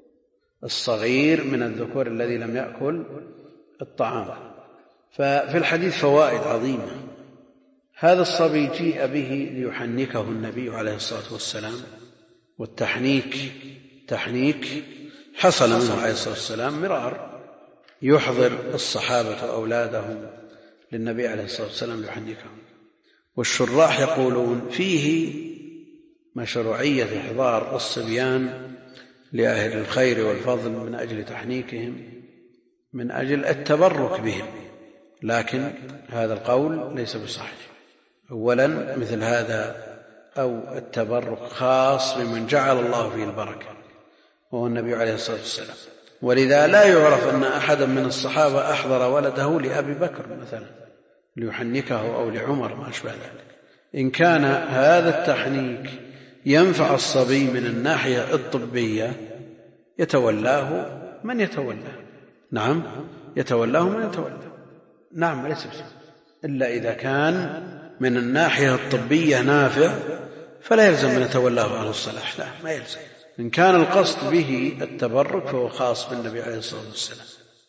الصغير من الذكور الذي لم يأكل الطعام. ففي الحديث فوائد عظيمة. هذا الصبي جيء به ليحنكه النبي عليه الصلاة والسلام، والتحنيك تحنيك حصل منه عليه الصلاة والسلام مرار، يحضر الصحابة أولادهم للنبي عليه الصلاة والسلام ليحنكهم. والشراح يقولون فيه مشروعية إحضار الصبيان لأهل الخير والفضل من أجل تحنيكهم، من أجل التبرك بهم، لكن هذا القول ليس بصحيح. أولا مثل هذا أو التبرك خاص بمن جعل الله فيه البركة وهو النبي عليه الصلاة والسلام، ولذا لا يعرف أن أحدا من الصحابة أحضر ولده لأبي بكر مثلا ليحنكه أو لعمر ما أشبه ذلك. إن كان هذا التحنيك ينفع الصبي من الناحية الطبية يتولاه من يتولاه، نعم يتولاه من يتولاه، نعم ليس بس، إلا إذا كان من الناحية الطبية نافع فلا يلزم من يتولاه أهل الصلاح، لا ما يلزم. إن كان القصد به التبرك فهو خاص بالنبي عليه الصلاة والسلام.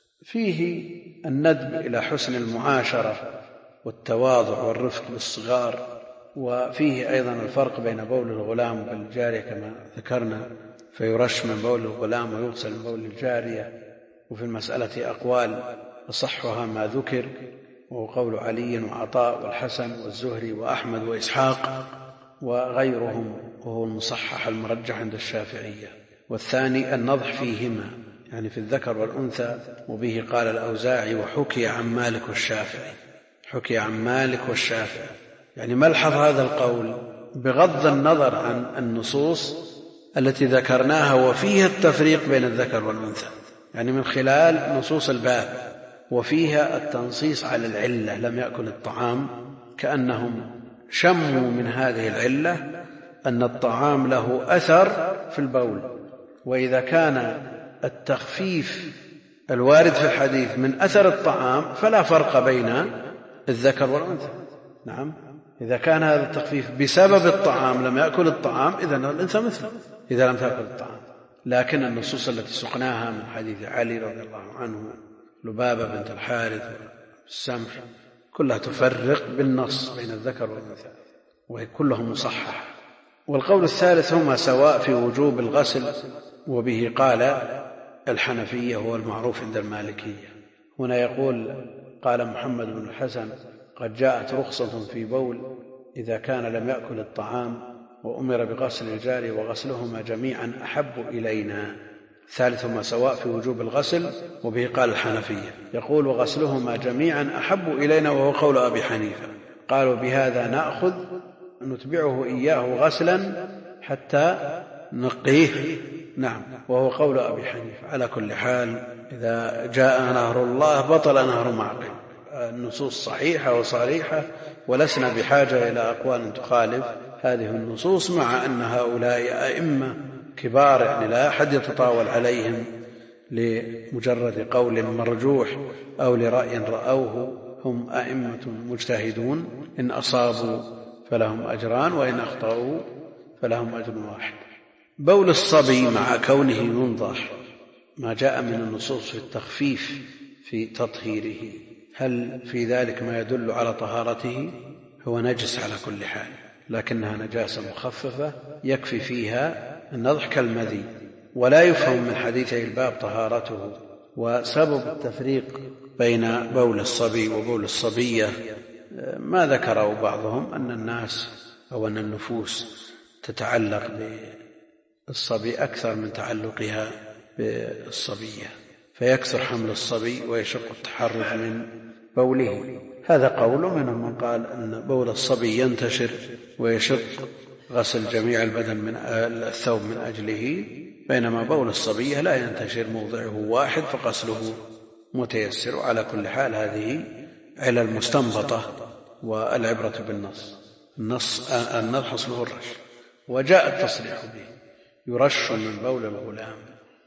فيه الندب إلى حسن المعاشرة والتواضع والرفق بالصغار. وفيه أيضا الفرق بين بول الغلام وبول الجارية كما ذكرنا، فيرش من بول الغلام ويغسل من بول الجارية. وفي المسألة أقوال أصحها ما ذكر، وهو قول علي وعطاء والحسن والزهري وأحمد وإسحاق وغيرهم، وهو المصحح المرجح عند الشافعية. والثاني النضح فيهما، يعني في الذكر والأنثى، وبه قال الأوزاعي وحكي عن مالك والشافعي. حكي عن مالك والشافعي يعني ملحظ هذا القول بغض النظر عن النصوص التي ذكرناها وفيها التفريق بين الذكر والأنثى، يعني من خلال نصوص الباب وفيها التنصيص على العلة لم يأكل الطعام، كأنهم شموا من هذه العلة أن الطعام له أثر في البول. وإذا كان التخفيف الوارد في الحديث من أثر الطعام فلا فرق بين الذكر والأنثى. نعم، إذا كان هذا التخفيف بسبب الطعام لم يأكل الطعام إذن الأنثى مثله إذا لم تأكل الطعام. لكن النصوص التي سقناها من حديث علي رضي الله عنه، لبابة بنت الحارث والسمح، كلها تفرق بالنص بين الذكر والأنثى وهي كلهم مصحح. والقول الثالث هما سواء في وجوب الغسل، وبه قال الحنفية هو المعروف عند المالكية. هنا يقول قال محمد بن الحسن قد جاءت رخصة في بول إذا كان لم يأكل الطعام وأمر بغسل الجاري وغسلهما جميعا أحب إلينا. ثالثهما سواء في وجوب الغسل، وبه قال الحنفية. يقول وغسلهما جميعا أحب إلينا، وهو قول أبي حنيفة. قالوا بهذا نأخذ نتبعه إياه غسلا حتى نقيه. نعم، وهو قول أبي حنيفة. على كل حال إذا جاء نهر الله بطل نهر معقل. النصوص صحيحة وصريحة، ولسنا بحاجة إلى أقوال تخالف هذه النصوص، مع أن هؤلاء أئمة كبار، يعني لا أحد يتطاول عليهم لمجرد قول مرجوح أو لرأي رأوه. هم أئمة مجتهدون، إن أصابوا فلهم أجران وإن أخطأوا فلهم أجر واحد. بول الصبي مع كونه ينضح، ما جاء من النصوص في التخفيف في تطهيره، هل في ذلك ما يدل على طهارته؟ هو نجس على كل حال، لكنها نجاسة مخففة يكفي فيها النضح كالمذي، ولا يفهم من حديثي الباب طهارته. وسبب التفريق بين بول الصبي وبول الصبية ما ذكره بعضهم أن الناس أو أن النفوس تتعلق بالصبي أكثر من تعلقها بالصبية، فيكثر حمل الصبي ويشق التحرز من بوله. هذا قول منهم من قال أن بول الصبي ينتشر ويشق غسل جميع البدن من الثوب من أجله، بينما بول الصبية لا ينتشر، موضعه واحد فغسله متيسر. على كل حال هذه علل مستنبطة، والعبرة بالنص. النص النضح أصله الرش، وجاء التصريح به يرش من بول الغلام.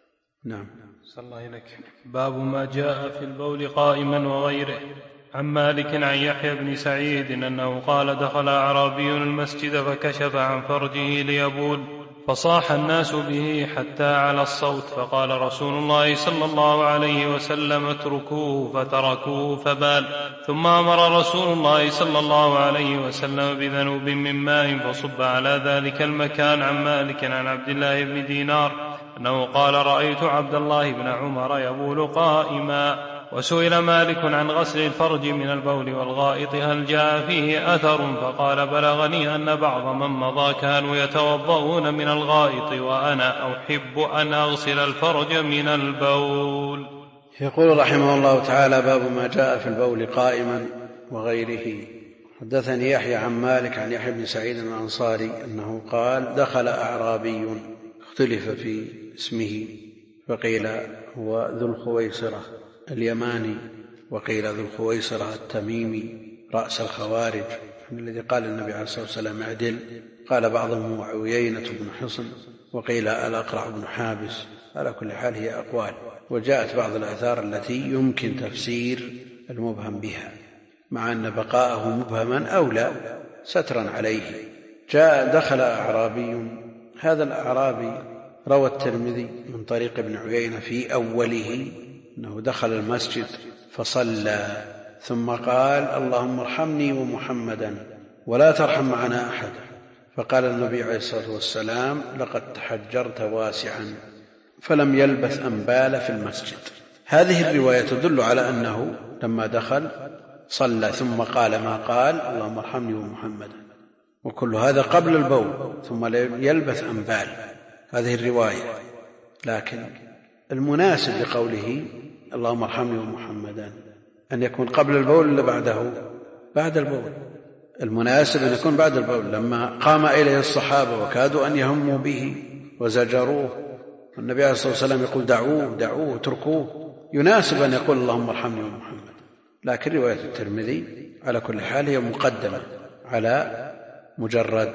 نعم. صلى الله عليك. باب ما جاء في البول قائما وغيره. عن مالك عن يحيى بن سعيد أنه قال دخل أعرابي المسجد فكشف عن فرجه ليبول، فصاح الناس به حتى على الصوت، فقال رسول الله صلى الله عليه وسلم اتركوه، فتركوه فبال. ثم أمر رسول الله صلى الله عليه وسلم بذنوب من ماء فصب على ذلك المكان. عن مالك عن عبد الله بن دينار أنه قال رأيت عبد الله بن عمر يبول قائما. وسئل مالك عن غسل الفرج من البول والغائط هل جاء فيه أثر، فقال بلغني أن بعض من مضى كانوا يتوضؤون من الغائط وأنا أحب أن أغسل الفرج من البول. يقول رحمه الله تعالى باب ما جاء في البول قائما وغيره. حدثني يحيى عن مالك عن يحيى بن سعيد الأنصاري أنه قال دخل أعرابي، اختلف في اسمه، فقيل هو ذو الخويصرة اليماني، وقيل ذو الخويصرة التميمي رأس الخوارج الذي قال النبي عليه الصلاة والسلام اعدل. قال بعضهم عيينة بن حصن، وقيل الأقرع بن حابس. على كل حال هي أقوال، وجاءت بعض الآثار التي يمكن تفسير المبهم بها، مع أن بقاءه مبهما أولى سترا عليه. جاء دخل أعرابي، هذا الأعرابي روى الترمذي من طريق ابن عيينة في أوله أنه دخل المسجد فصلى ثم قال اللهم ارحمني ومحمدا ولا ترحم معنا أحد، فقال النبي عليه الصلاة والسلام لقد تحجرت واسعا، فلم يلبث أن بال في المسجد. هذه الرواية تدل على أنه لما دخل صلى ثم قال ما قال اللهم ارحمني ومحمدا، وكل هذا قبل البول ثم يلبث أن بال، هذه الرواية. لكن المناسب لقوله اللهم ارحمني ومحمدا أن يكون قبل البول ولا بعده؟ بعد البول. المناسب أن يكون بعد البول، لما قام إليه الصحابة وكادوا أن يهموا به وزجروه والنبي عليه الصلاة والسلام يقول دعوه دعوه اتركوه، يناسب أن يقول اللهم ارحمني ومحمد. لكن رواية الترمذي على كل حال هي مقدمة على مجرد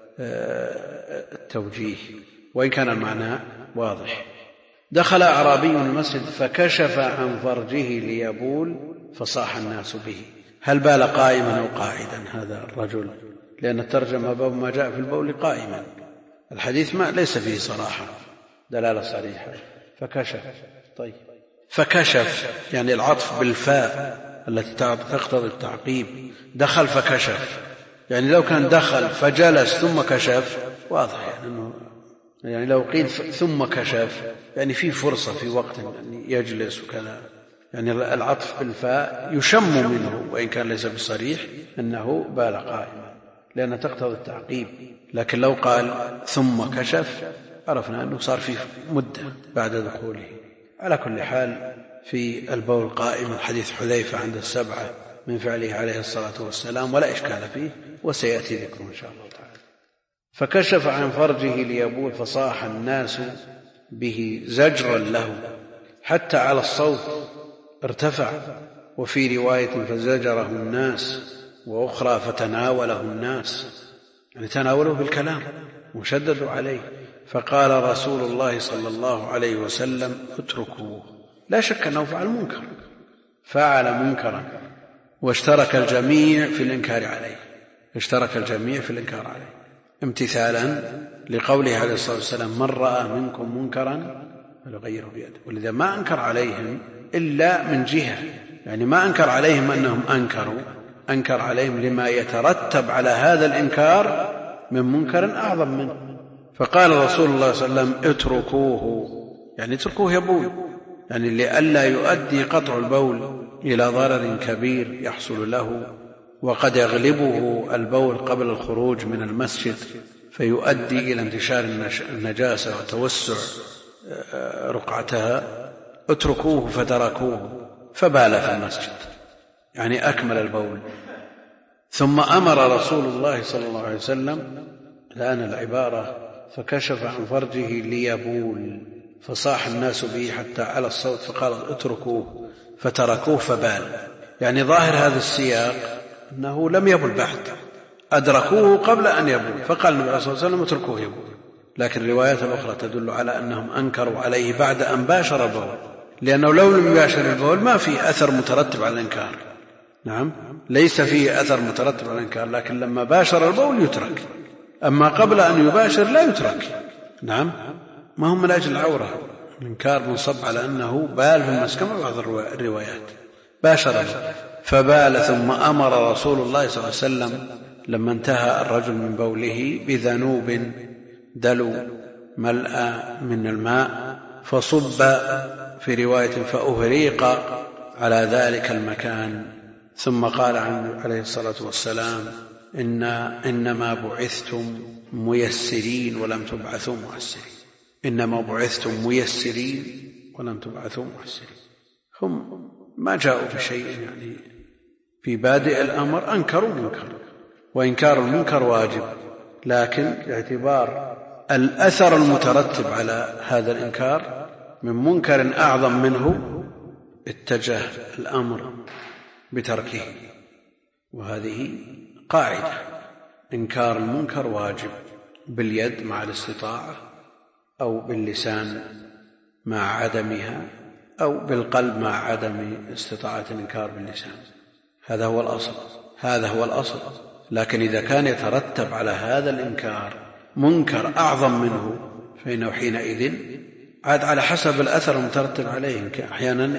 التوجيه، وإن كان المعنى واضح. دخل أعرابي المسجد فكشف عن فرجه ليبول فصاح الناس به. هل بال قائما أو قاعدا هذا الرجل؟ لأن الترجمة باب ما جاء في البول قائما، الحديث ما ليس فيه صراحة دلالة صريحة. فكشف، طيب فكشف يعني العطف بالفاء التي تقتضي التعقيب. دخل فكشف، يعني لو كان دخل فجلس ثم كشف واضح، يعني, أنه يعني لو قيل ثم كشف يعني في فرصة في وقت يعني يجلس وكذا، يعني العطف بالفاء يشم منه وإن كان ليس بصريح أنه بال قائما لأنها تقتضي التعقيب. لكن لو قال ثم كشف عرفنا أنه صار فيه مدة بعد دخوله. على كل حال في البول قائم حديث حذيفة عند السبعة من فعله عليه الصلاة والسلام ولا إشكال فيه، وسيأتي ذكره إن شاء الله تعالى. فكشف عن فرجه ليبول فصاح الناس به زجرا له حتى على الصوت ارتفع، وفي رواية فزجره الناس، وأخرى فتناوله الناس، يعني تناوله بالكلام وشددوا عليه. فقال رسول الله صلى الله عليه وسلم اتركوه. لا شك أنه فعل منكر، فعل منكرا، واشترك الجميع في الإنكار عليه، اشترك الجميع في الإنكار عليه امتثالا لقوله عليه الصلاة والسلام من رأى منكم منكرا فليغيره بيده. ولذا ما أنكر عليهم إلا من جهة، يعني ما أنكر عليهم أنهم أنكروا، أنكر عليهم لما يترتب على هذا الإنكار من منكر أعظم منه. فقال رسول الله صلى الله عليه وسلم اتركوه، يعني اتركوه يبول، يعني لئلا يؤدي قطع البول إلى ضرر كبير يحصل له، وقد يغلبه البول قبل الخروج من المسجد فيؤدي إلى انتشار النجاسة وتوسع رقعتها. اتركوه فتركوه فبال في المسجد، يعني أكمل البول. ثم أمر رسول الله صلى الله عليه وسلم، الآن العبارة فكشف عن فرجه ليبول فصاح الناس به حتى على الصوت فقال اتركوه فتركوه فبال، يعني ظاهر هذا السياق أنه لم يبل بعد، أدركوه قبل أن يبول، فقال النبي صلى الله عليه وسلم اتركوه يبول. لكن الروايات الأخرى تدل على أنهم أنكروا عليه بعد أن باشر البول، لأنه لو لم يباشر البول ما في أثر مترتب على الإنكار. نعم ليس فيه أثر مترتب على الإنكار، لكن لما باشر البول يترك، أما قبل أن يباشر لا يترك. نعم ما هم من أجل العورة، الإنكار منصب على أنه بال في المسجد كما بعض الروايات، باشر فبال. ثم أمر رسول الله صلى الله عليه وسلم لما انتهى الرجل من بوله بذنوب دلو ملأ من الماء فصب في رواية فأهريق على ذلك المكان، ثم قال عنه عليه الصلاة والسلام إن إنما بعثتم ميسرين ولم تبعثوا معسرين، إنما بعثتم ميسرين ولم تبعثوا معسرين. هم ما جاءوا بشيء يعني في بادئ الأمر أنكروا منكر، وإنكار المنكر واجب، لكن باعتبار الأثر المترتب على هذا الإنكار من منكر أعظم منه اتجه الأمر بتركه. وهذه قاعدة، إنكار المنكر واجب باليد مع الاستطاعة، أو باللسان مع عدمها، أو بالقلب مع عدم استطاعة الإنكار باللسان. هذا هو الأصل، هذا هو الأصل. لكن إذا كان يترتب على هذا الإنكار منكر أعظم منه فإنه حينئذ عاد على حسب الأثر المترتب عليه. أحيانا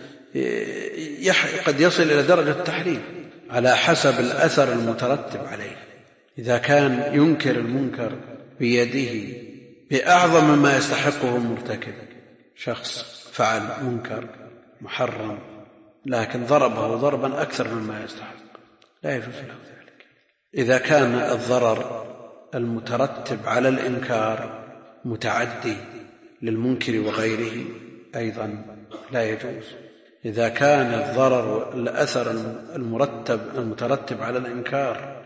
قد يصل إلى درجة التحريم على حسب الأثر المترتب عليه. إذا كان ينكر المنكر بيده بأعظم ما يستحقه المرتكب، شخص فعل منكر محرم لكن ضربه ضربا أكثر مما يستحق، لا يجوز له ذلك. إذا كان الضرر المترتب على الإنكار متعدي للمنكر وغيره أيضا لا يجوز. إذا كان الضرر الأثر المرتب المترتب على الإنكار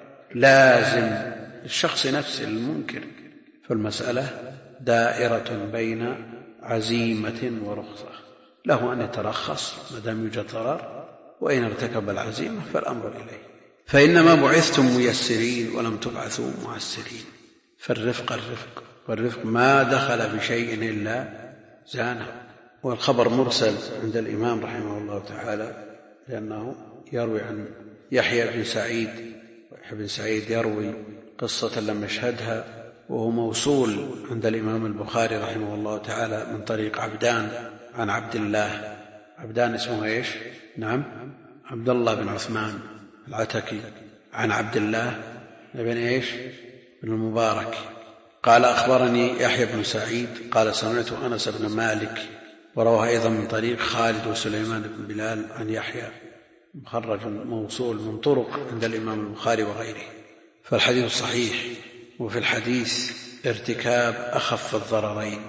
لازم للشخص نفسه المنكر، فالمسألة دائرة بين عزيمة ورخصة، له أن يترخص ما دام يوجد ضرر، وإن ارتكب العزيمة فالأمر إليه. فإنما بعثتم ميسرين ولم تبعثوا معسرين، فالرفق الرفق، والرفق ما دخل بشيء إلا زانه. والخبر مرسل عند الإمام رحمه الله تعالى، لأنه يروي عن يحيى بن سعيد، ويحيى بن سعيد يروي قصة لم يشهدها، وهو موصول عند الإمام البخاري رحمه الله تعالى من طريق عبدان عن عبد الله. عبدان اسمه إيش؟ نعم، عبد الله بن عثمان العتكي، عن عبد الله بن إيش؟ بن المبارك قال أخبرني يحيى بن سعيد قال سمعت أنس بن مالك، ورواه أيضا من طريق خالد وسليمان بن بلال عن يحيى، مخرج موصول من طرق عند الإمام البخاري وغيره. فالحديث صحيح. وفي الحديث ارتكاب أخف الضررين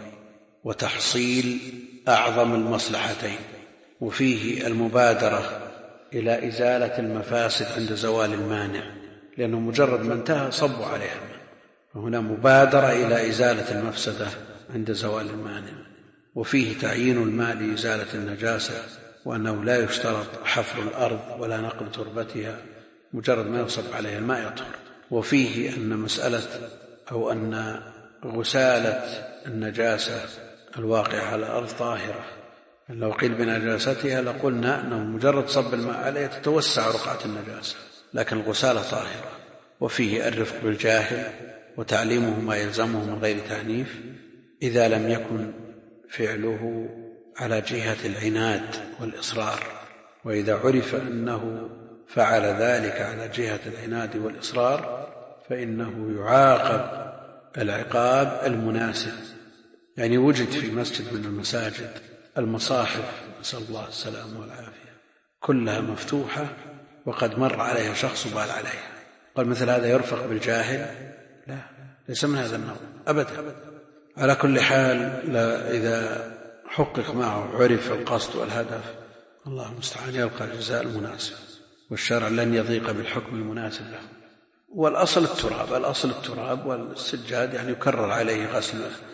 وتحصيل أعظم المصلحتين، وفيه المبادرة إلى إزالة المفاسد عند زوال المانع، لأنه مجرد ما انتهى صبوا عليها، فهنا مبادرة إلى إزالة المفسدة عند زوال المانع. وفيه تعيين الماء لإزالة النجاسة، وأنه لا يشترط حفر الأرض ولا نقل تربتها، مجرد ما يصب عليها الماء يطهر. وفيه أن مسألة أو أن غسالة النجاسة الواقعة على الأرض طاهرة، لو قيل بنجاستها لقلنا أنه مجرد صب الماء عليها تتوسع رقعة النجاسة، لكن الغسالة طاهرة. وفيه الرفق بالجاهل وتعليمه ما يلزمه من غير تعنيف، إذا لم يكن فعله على جهة العناد والإصرار، وإذا عرف أنه فعل ذلك على جهة العناد والإصرار فإنه يعاقب العقاب المناسب. يعني وجد في مسجد من المساجد المصاحف، نسأل الله السلامة والعافية، كلها مفتوحة وقد مر عليها شخص وبال عليها، قال مثل هذا يرفق بالجاهل؟ لا، ليس من هذا النوع أبدا. على كل حال لا، إذا حقق معه عرف القصد والهدف الله المستعان يلقى الجزاء المناسب، والشرع لن يضيق بالحكم المناسب له. والأصل التراب، الأصل التراب والسجاد يعني يكرر عليه غسل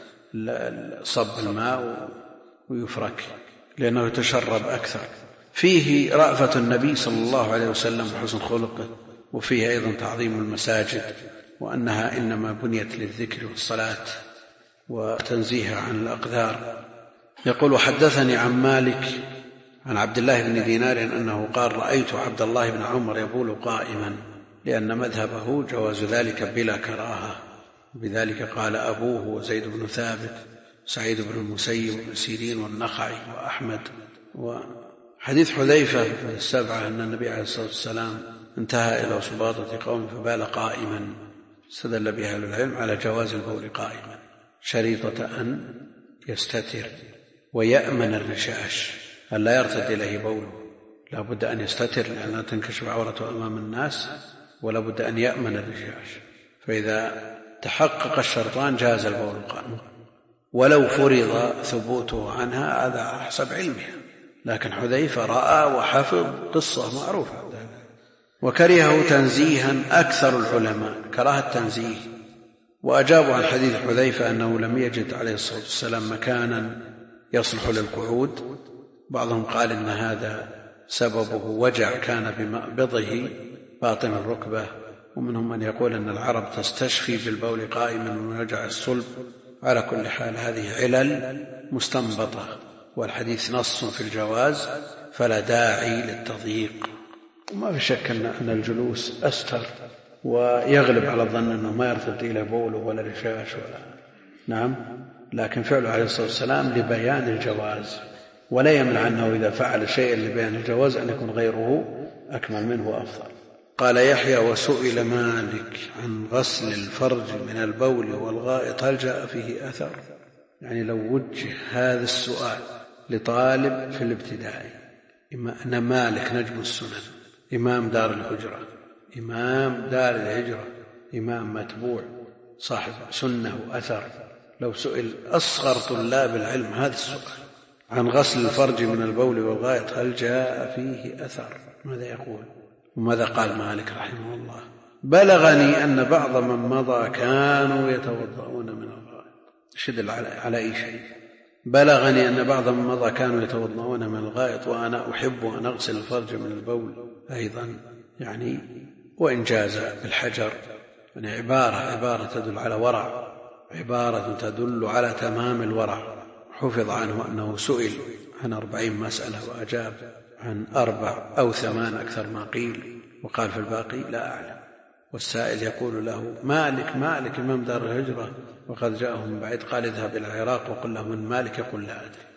صب الماء ويفرك لأنه يتشرب أكثر. فيه رأفة النبي صلى الله عليه وسلم وحسن خلقه، وفيه أيضا تعظيم المساجد، وأنها إنما بنيت للذكر والصلاة وتنزيها عن الأقدار. يقول وحدثني عن مالك عن عبد الله بن دينار أنه قال رأيت عبد الله بن عمر يبول قائما، لأن مذهبه جواز ذلك بلا كراهة، بذلك قال أبوه وزيد بن ثابت سعيد بن المسيب وابن سيرين والنخعي وأحمد. وحديث حذيفة السبعة أن النبي عليه الصلاة والسلام انتهى إلى سباطة قوم فبال قائما، استدل بها أهل العلم على جواز البول قائما، شريطة أن يستتر ويأمن الرشاش، أن لا يرتد إليه بوله، لا بد أن يستتر لأن لا تنكشف عورته أمام الناس، ولا بد أن يأمن الرشاش. فإذا تحقق الشرطان جاز البول قائما، ولو فرض ثبوته عنها هذا حسب علمها، لكن حذيفة رأى وحفظ قصة معروفة. وكرهه تنزيها أكثر العلماء كراهة التنزيه، وأجابوا عن حديث حذيفة أنه لم يجد عليه الصلاة والسلام مكانا يصلح للقعود. بعضهم قال إن هذا سببه وجع كان بمقبضه باطن الركبة، ومنهم من يقول أن العرب تستشفي بالبول قائما من وجع الصلب. على كل حال هذه علل مستنبطة، والحديث نص في الجواز فلا داعي للتضييق. وما في شك أن الجلوس أستر ويغلب على الظن أنه ما يرتد إلى بوله ولا رشاش ولا نعم لكن فعله عليه الصلاة والسلام لبيان الجواز، ولا يمنع أنه إذا فعل شيئا لبيان الجواز أن يكون غيره أكمل منه وأفضل. قال يحيى: وسئل مالك عن غسل الفرج من البول والغائط هل جاء فيه أثر؟ يعني لو وجه هذا السؤال لطالب في الابتدائي، أن مالك نجم السنن، إمام دار الهجرة، إمام دار الهجرة، إمام متبوع صاحب سنة وأثر، لو سئل أصغر طلاب العلم هذا السؤال عن غسل الفرج من البول والغائط هل جاء فيه أثر، ماذا يقول؟ وماذا قال مالك رحمه الله؟ بلغني أن بعض من مضى كانوا يتوضؤون من الغائط. شدل على أي شيء؟ بلغني أن بعض من مضى كانوا يتوضؤون من الغائط وأنا أحب أن أغسل الفرج من البول أيضا، يعني وإن جاز بالحجر، يعني عبارة عبارة تدل على ورع، عبارة تدل على تمام الورع. حفظ عنه أنه سئل عن أربعين مسألة وأجاب عن أربع أو ثمان أكثر ما قيل، وقال في الباقي لا أعلم. والسائل يقول له: مالك مالك إمام دار الهجرة وقد جاءهم من بعيد، قال: اذهب إلى العراق وقل له من مالك، يقول لا أدري.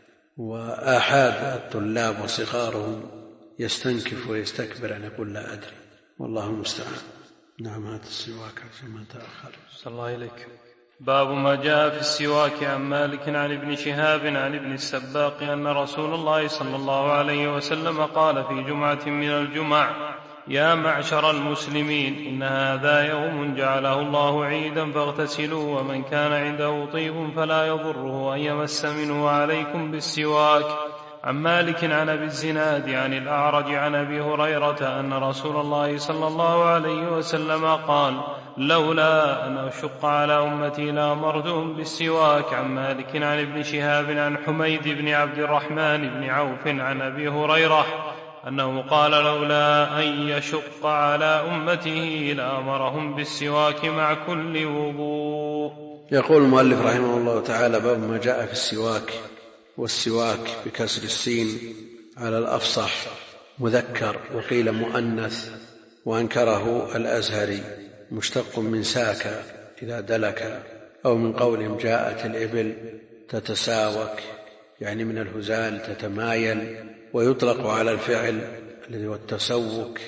وآحاد الطلاب وصغارهم يستنكف ويستكبر أن يقول لا أدري، والله المستعان. نعم. هذا السواك عشان تأخر. صلى الله عليك. باب ما جاء في السواك. عن مالك عن ابن شهاب عن ابن السباق أن رسول الله صلى الله عليه وسلم قال في جمعة من الجمع: يا معشر المسلمين، إن هذا يوم جعله الله عيدا فاغتسلوا، ومن كان عنده طيب فلا يضره أن يمس منه، عليكم بالسواك. عن مالك عن أبي الزناد عن الأعرج عن أبي هريرة أن رسول الله صلى الله عليه وسلم قال: لولا أن أشق على أمتي لأمرتهم بالسواك. عن مالك عن ابن شهاب عن حميد بن عبد الرحمن بن عوف عن أبي هريرة أنه قال: لولا أن يشق على أمته لأمرهم بالسواك مع كل وضوء. يقول المؤلف رحمه الله تعالى: باب ما جاء في السواك. والسواك بكسر السين على الأفصح مذكر، وقيل مؤنث، وأنكره الأزهري، مشتق من ساك إذا دلك، أو من قولهم جاءت الإبل تتساوك، يعني من الهزال تتمايل. ويطلق على الفعل الذي هو التسوك،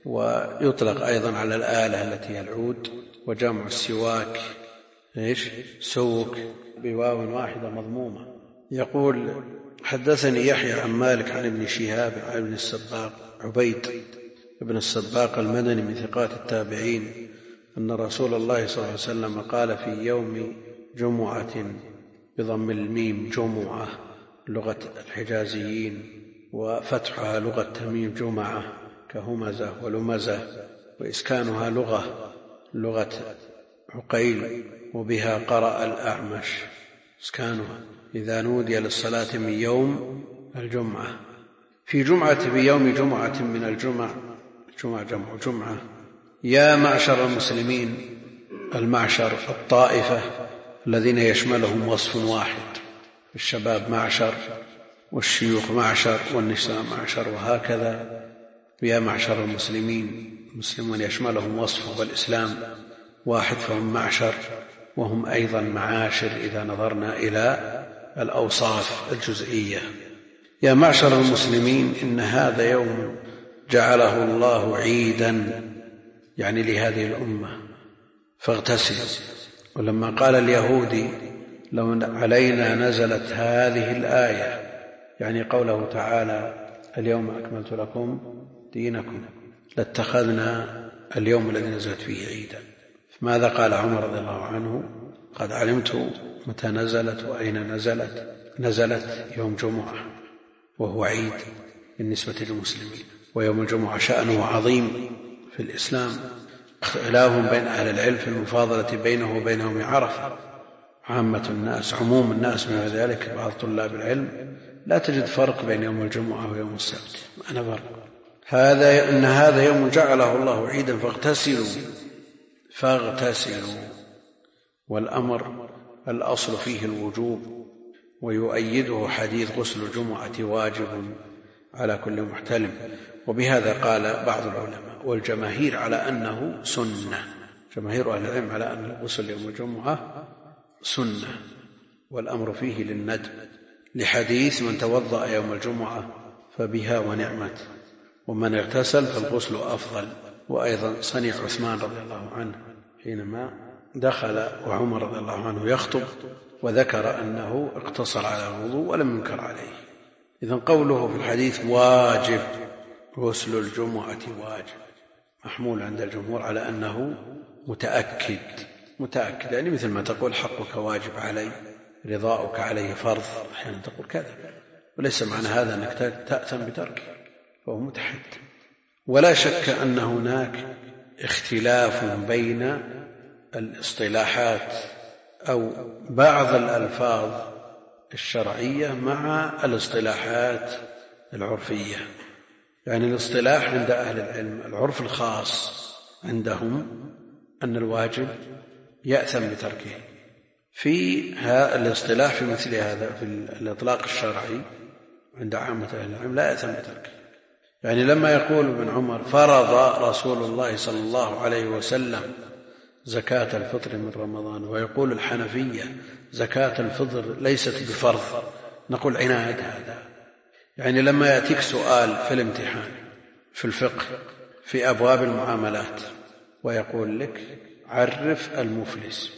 ويطلق أيضا على الآلة التي هي العود. وجمع السواك إيش؟ سوك بواو واحدة مضمومة. يقول: حدثني يحيى عن مالك عن ابن شهاب عن ابن السباق عبيد ابن السباق المدني من ثقات التابعين أن رسول الله صلى الله عليه وسلم قال في يوم جمعة بضم الميم جمعة لغة الحجازيين، وفتحها لغة تميم جمعة كهمزة ولمزة، وإسكانها لغة لغة عقيل، وبها قرأ الأعمش إسكانها إذا نودي للصلاة من يوم الجمعة. في جمعة بيوم جمعة من الجمع، جمعة جمع جمعة. يا معشر المسلمين، المعشر الطائفة الذين يشملهم وصف واحد، الشباب معشر، والشيوخ معشر، والنساء معشر، وهكذا. يا معشر المسلمين، المسلمون يشملهم وصف، والإسلام واحد فهم معشر، وهم أيضا معاشر إذا نظرنا إلى الأوصاف الجزئية. يا معشر المسلمين، إن هذا يوم جعله الله عيدا، يعني لهذه الأمة، فاغتسلوا. ولما قال اليهودي: لو علينا نزلت هذه الآية، يعني قوله تعالى: اليوم أكملت لكم دينكم، لاتخذنا اليوم الذي نزلت فيه عيدا. ماذا قال عمر رضي الله عنه؟ قد علمت متى نزلت وأين نزلت، نزلت يوم جمعة وهو عيد بالنسبة للمسلمين، ويوم الجمعة شأنه عظيم في الإسلام. خلاف بين أهل العلم في المفاضلة بينه وبين يوم عرفة. عامة الناس، عموم الناس من ذلك بعض طلاب العلم، لا تجد فرق بين يوم الجمعة ويوم السبت، أنا فرق. هذا إن هذا يوم جعله الله عيدا فاغتسلوا فاغتسلوا والأمر الأصل فيه الوجوب، ويؤيده حديث غسل الجمعة واجب على كل محتلم. وبهذا قال بعض العلماء، والجماهير على أنه سنة، جماهير أهل العلم على أن الغسل يوم الجمعة سنة. والأمر فيه للندب، لحديث من توضأ يوم الجمعة فبها ونعمت، ومن اغتسل فالغسل أفضل. وأيضا صنيع عثمان رضي الله عنه حينما دخل وعمر رضي الله عنه يخطب وذكر أنه اقتصر على الوضوء ولم ينكر عليه. إذن قوله في الحديث واجب، غسل الجمعة واجب، محمول عند الجمهور على أنه متأكد متأكد يعني مثل ما تقول حقك واجب علي، رضاؤك عليه فرض، أحيانا تقول كذا، وليس معنى هذا أنك تأثم بتركه، فهو متحد. ولا شك أن هناك اختلاف بين الاصطلاحات أو بعض الألفاظ الشرعية مع الاصطلاحات العرفية. يعني الاصطلاح عند أهل العلم، العرف الخاص عندهم أن الواجب يأثم بتركه. في الاصطلاح في مثل هذا في الإطلاق الشرعي عند عامة أهل العلم لا يأثم بتركه. يعني لما يقول ابن عمر فرض رسول الله صلى الله عليه وسلم زكاة الفطر من رمضان، ويقول الحنفية زكاة الفطر ليست بفرض، نقول عناد هذا. يعني لما يأتيك سؤال في الامتحان في الفقه في أبواب المعاملات ويقول لك عرف المفلس،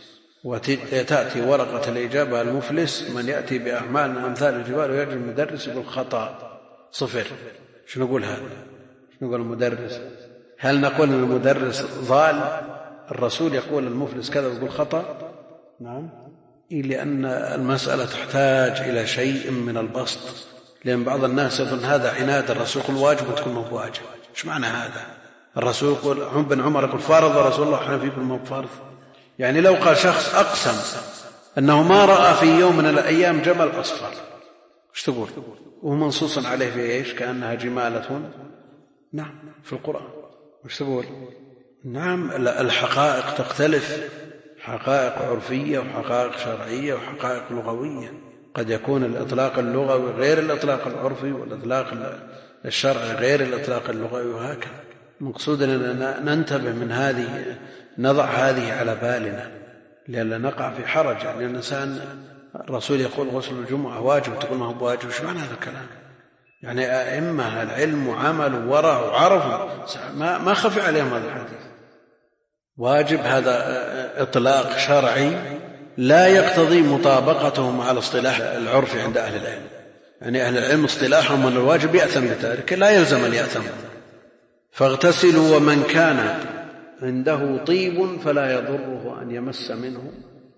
وتأتي ورقة الإجابة المفلس من يأتي بأعمالنا أمثال الجبال ويجري المدرس بالخطأ صفر، شو نقول هذا؟ شو نقول المدرس؟ هل نقول أن المدرس ضال؟ الرسول يقول المفلس كذا ويقول خطأ؟ نعم، لأن المسألة تحتاج إلى شيء من البسط، لأن بعض الناس يظن هذا عناد، الرسول يقول واجب وتكون مو واجب. ايش معنى هذا؟ الرسول يقول ابن عمر يقول فرض رسول الله حنفي يقول مو فرض. يعني لو قال شخص أقسم أنه ما رأى في يوم من الأيام جمل أصفر، ايش تقول؟ وهو منصوص عليه في ايش؟ كأنها جمالة نعم في القرآن، ايش تقول؟ نعم، الحقائق تختلف، حقائق عرفية وحقائق شرعية وحقائق لغوية. قد يكون الإطلاق اللغوي غير الإطلاق العرفي، والإطلاق الشرعي غير الإطلاق اللغوي، وهكذا. مقصود أن ننتبه من هذه، نضع هذه على بالنا لئلا نقع في حرج. يعني الإنسان الرسول يقول غسل الجمعة واجب تقول ما هو واجب، ايش معنى هذا الكلام؟ يعني أئمة العلم وعملوا ورعوا وعرفوا ما خفي عليهم هذا الحديث. واجب هذا إطلاق شرعي لا يقتضي مطابقته مع الاصطلاح العرفي عند أهل العلم. يعني أهل العلم اصطلاحهم أن الواجب يأثم بتاركه، لا يلزم أن يأثم. فاغتسلوا ومن كان عنده طيب فلا يضره أن يمس منه.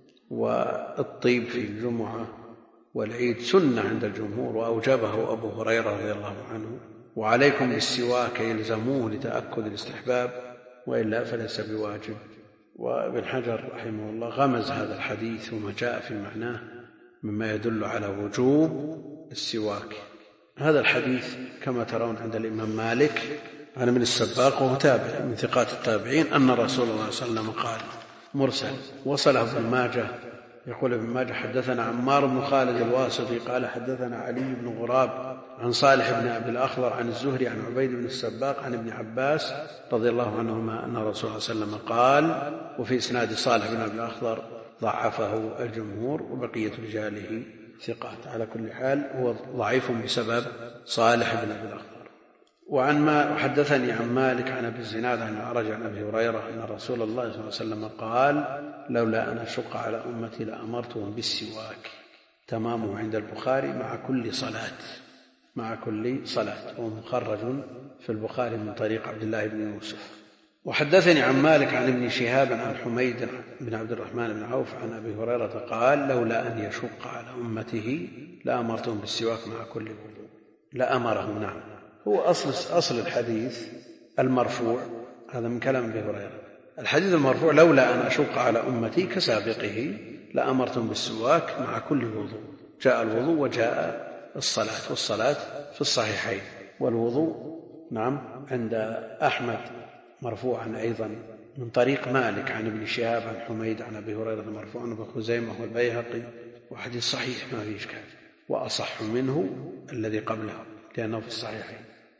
والطيب في الجمعة والعيد سنة عند الجمهور، وأوجبه أبو هريرة رضي الله عنه. وعليكم بالسواك يلزموه لتأكد الاستحباب، وإلا فليس بواجب. وابن حجر رحمه الله غمز هذا الحديث وما جاء في معناه مما يدل على وجوب السواك. هذا الحديث كما ترون عند الإمام مالك عن ابن السباق وهو تابع من ثقات التابعين أن رسول الله صلى الله عليه وسلم قال مرسل، وصله ابن ماجه. يقول ابن ماجه حدثنا عمار بن خالد الواسطي قال حدثنا علي بن غراب عن صالح بن أبي الأخضر عن الزهري عن عبيد بن السباق عن ابن عباس رضي الله عنهما أن رسول الله صلى الله عليه وسلم قال. وفي إسناد صالح بن أبي الأخضر ضعفه الجمهور وبقية رجاله ثقات. على كل حال هو ضعيف بسبب صالح بن أبي الأخضر. وعن ما حدثني عن مالك عن أبي الزناد عن الأعرج عن أبي هريرة أن رسول الله صلى الله عليه وسلم قال لولا أن أشق على أمتي لأمرتهم بالسواك. تمامه عند البخاري مع كل صلاة، مع كل صلاة، ومخرج في البخاري من طريق عبد الله بن يوسف. وحدثني عن مالك عن ابن شهاب عن حميد بن عبد الرحمن بن عوف عن أبي هريرة قال لولا أن يشق على أمته لأمرتهم بالسواك مع كل وضوء. لأمرهم، نعم، هو أصل, أصل الحديث المرفوع، هذا من كلام أبي هريرة. الحديث المرفوع لولا أن أشق على أمتي كسابقه لأمرتهم بالسواك مع كل وضوء. جاء الوضوء وجاء الصلاة، والصلاة في الصحيحين، والوضوء نعم عند أحمد مرفوعا أيضا من طريق مالك عن ابن شهاب عن حميد عن أبي هريرة مرفوعا ابن خزيمة والبيهقي، وحديث صحيح ما فيه إشكال، وأصح منه الذي قبله لأنه في الصحيحين.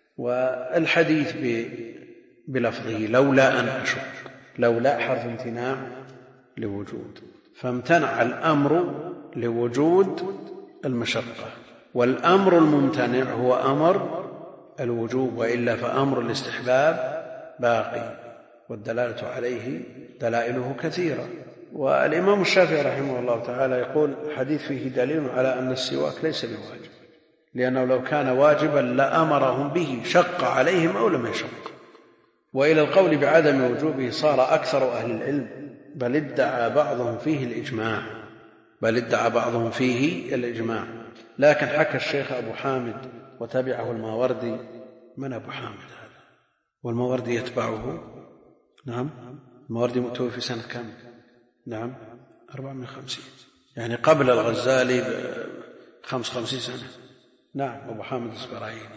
والحديث بلفظه لولا أن أشق، لولا حرف امتناع لوجود، فامتنع الأمر لوجود المشقة، والأمر الممتنع هو أمر الوجوب، وإلا فأمر الاستحباب باقي، والدلالة عليه دلائله كثيرة. والإمام الشافعي رحمه الله تعالى يقول حديث فيه دليل على أن السواك ليس بواجب، لأنه لو كان واجبا لأمرهم به، شق عليهم أو لم يشق. وإلى القول بعدم وجوبه صار أكثر أهل العلم، بل ادعى بعضهم فيه الإجماع بل ادعى بعضهم فيه الإجماع لكن حكى الشيخ أبو حامد وتبعه الماوردي. من أبو حامد هذا؟ والماوردي يتبعه؟ نعم، الماوردي متوفي سنة كم؟ نعم أربعمائة وخمسين، يعني قبل الغزالي بخمس خمسين سنة. نعم، أبو حامد الزبرايني.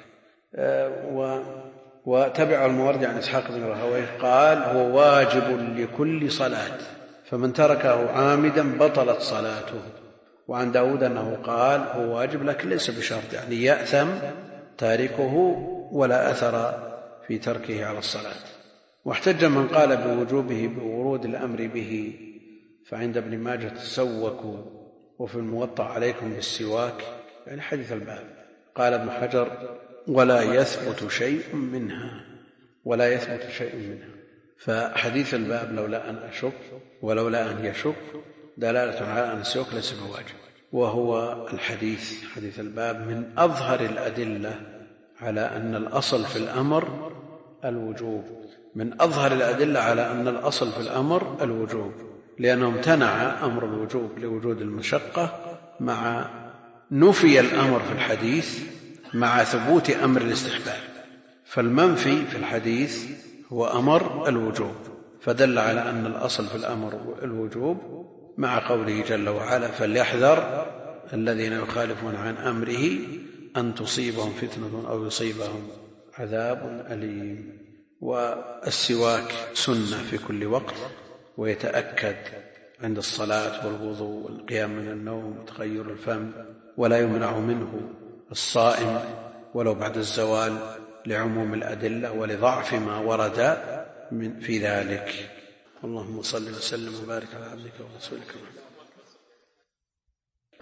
و وتبع الماوردي عن إسحاق بن راهويه قال هو واجب لكل صلاة، فمن تركه عامدا بطلت صلاته. وعن داود أنه قال هو واجب لكن ليس بشرط، يعني يأثم تاركه ولا أثر في تركه على الصلاة. واحتج من قال بوجوبه بورود الأمر به، فعند ابن ماجه تسوكوا، وفي الموطأ عليكم بالسواك، يعني حديث الباب. قال ابن حجر ولا يثبت شيء منها ولا يثبت شيء منها فحديث الباب لولا أن أشك ولولا أن يشك دلالة على أن السواك ليس بواجب، وهو الحديث حديث الباب من أظهر الأدلة على أن الأصل في الأمر الوجوب من أظهر الأدلة على أن الأصل في الأمر الوجوب لأنه امتنع أمر الوجوب لوجود المشقة، مع نفي الأمر في الحديث مع ثبوت أمر الاستحباب. فالمنفي في الحديث هو أمر الوجوب، فدل على أن الأصل في الأمر الوجوب، مع قوله جل وعلا فليحذر الذين يخالفون عن أمره أن تصيبهم فتنة أو يصيبهم عذاب أليم. والسواك سنة في كل وقت، ويتأكد عند الصلاة والوضوء والقيام من النوم وتغير الفم، ولا يمنع منه الصائم ولو بعد الزوال لعموم الأدلة ولضعف ما ورد من في ذلك. اللهم صل وسلم وبارك على عبدك ورسولك محمد.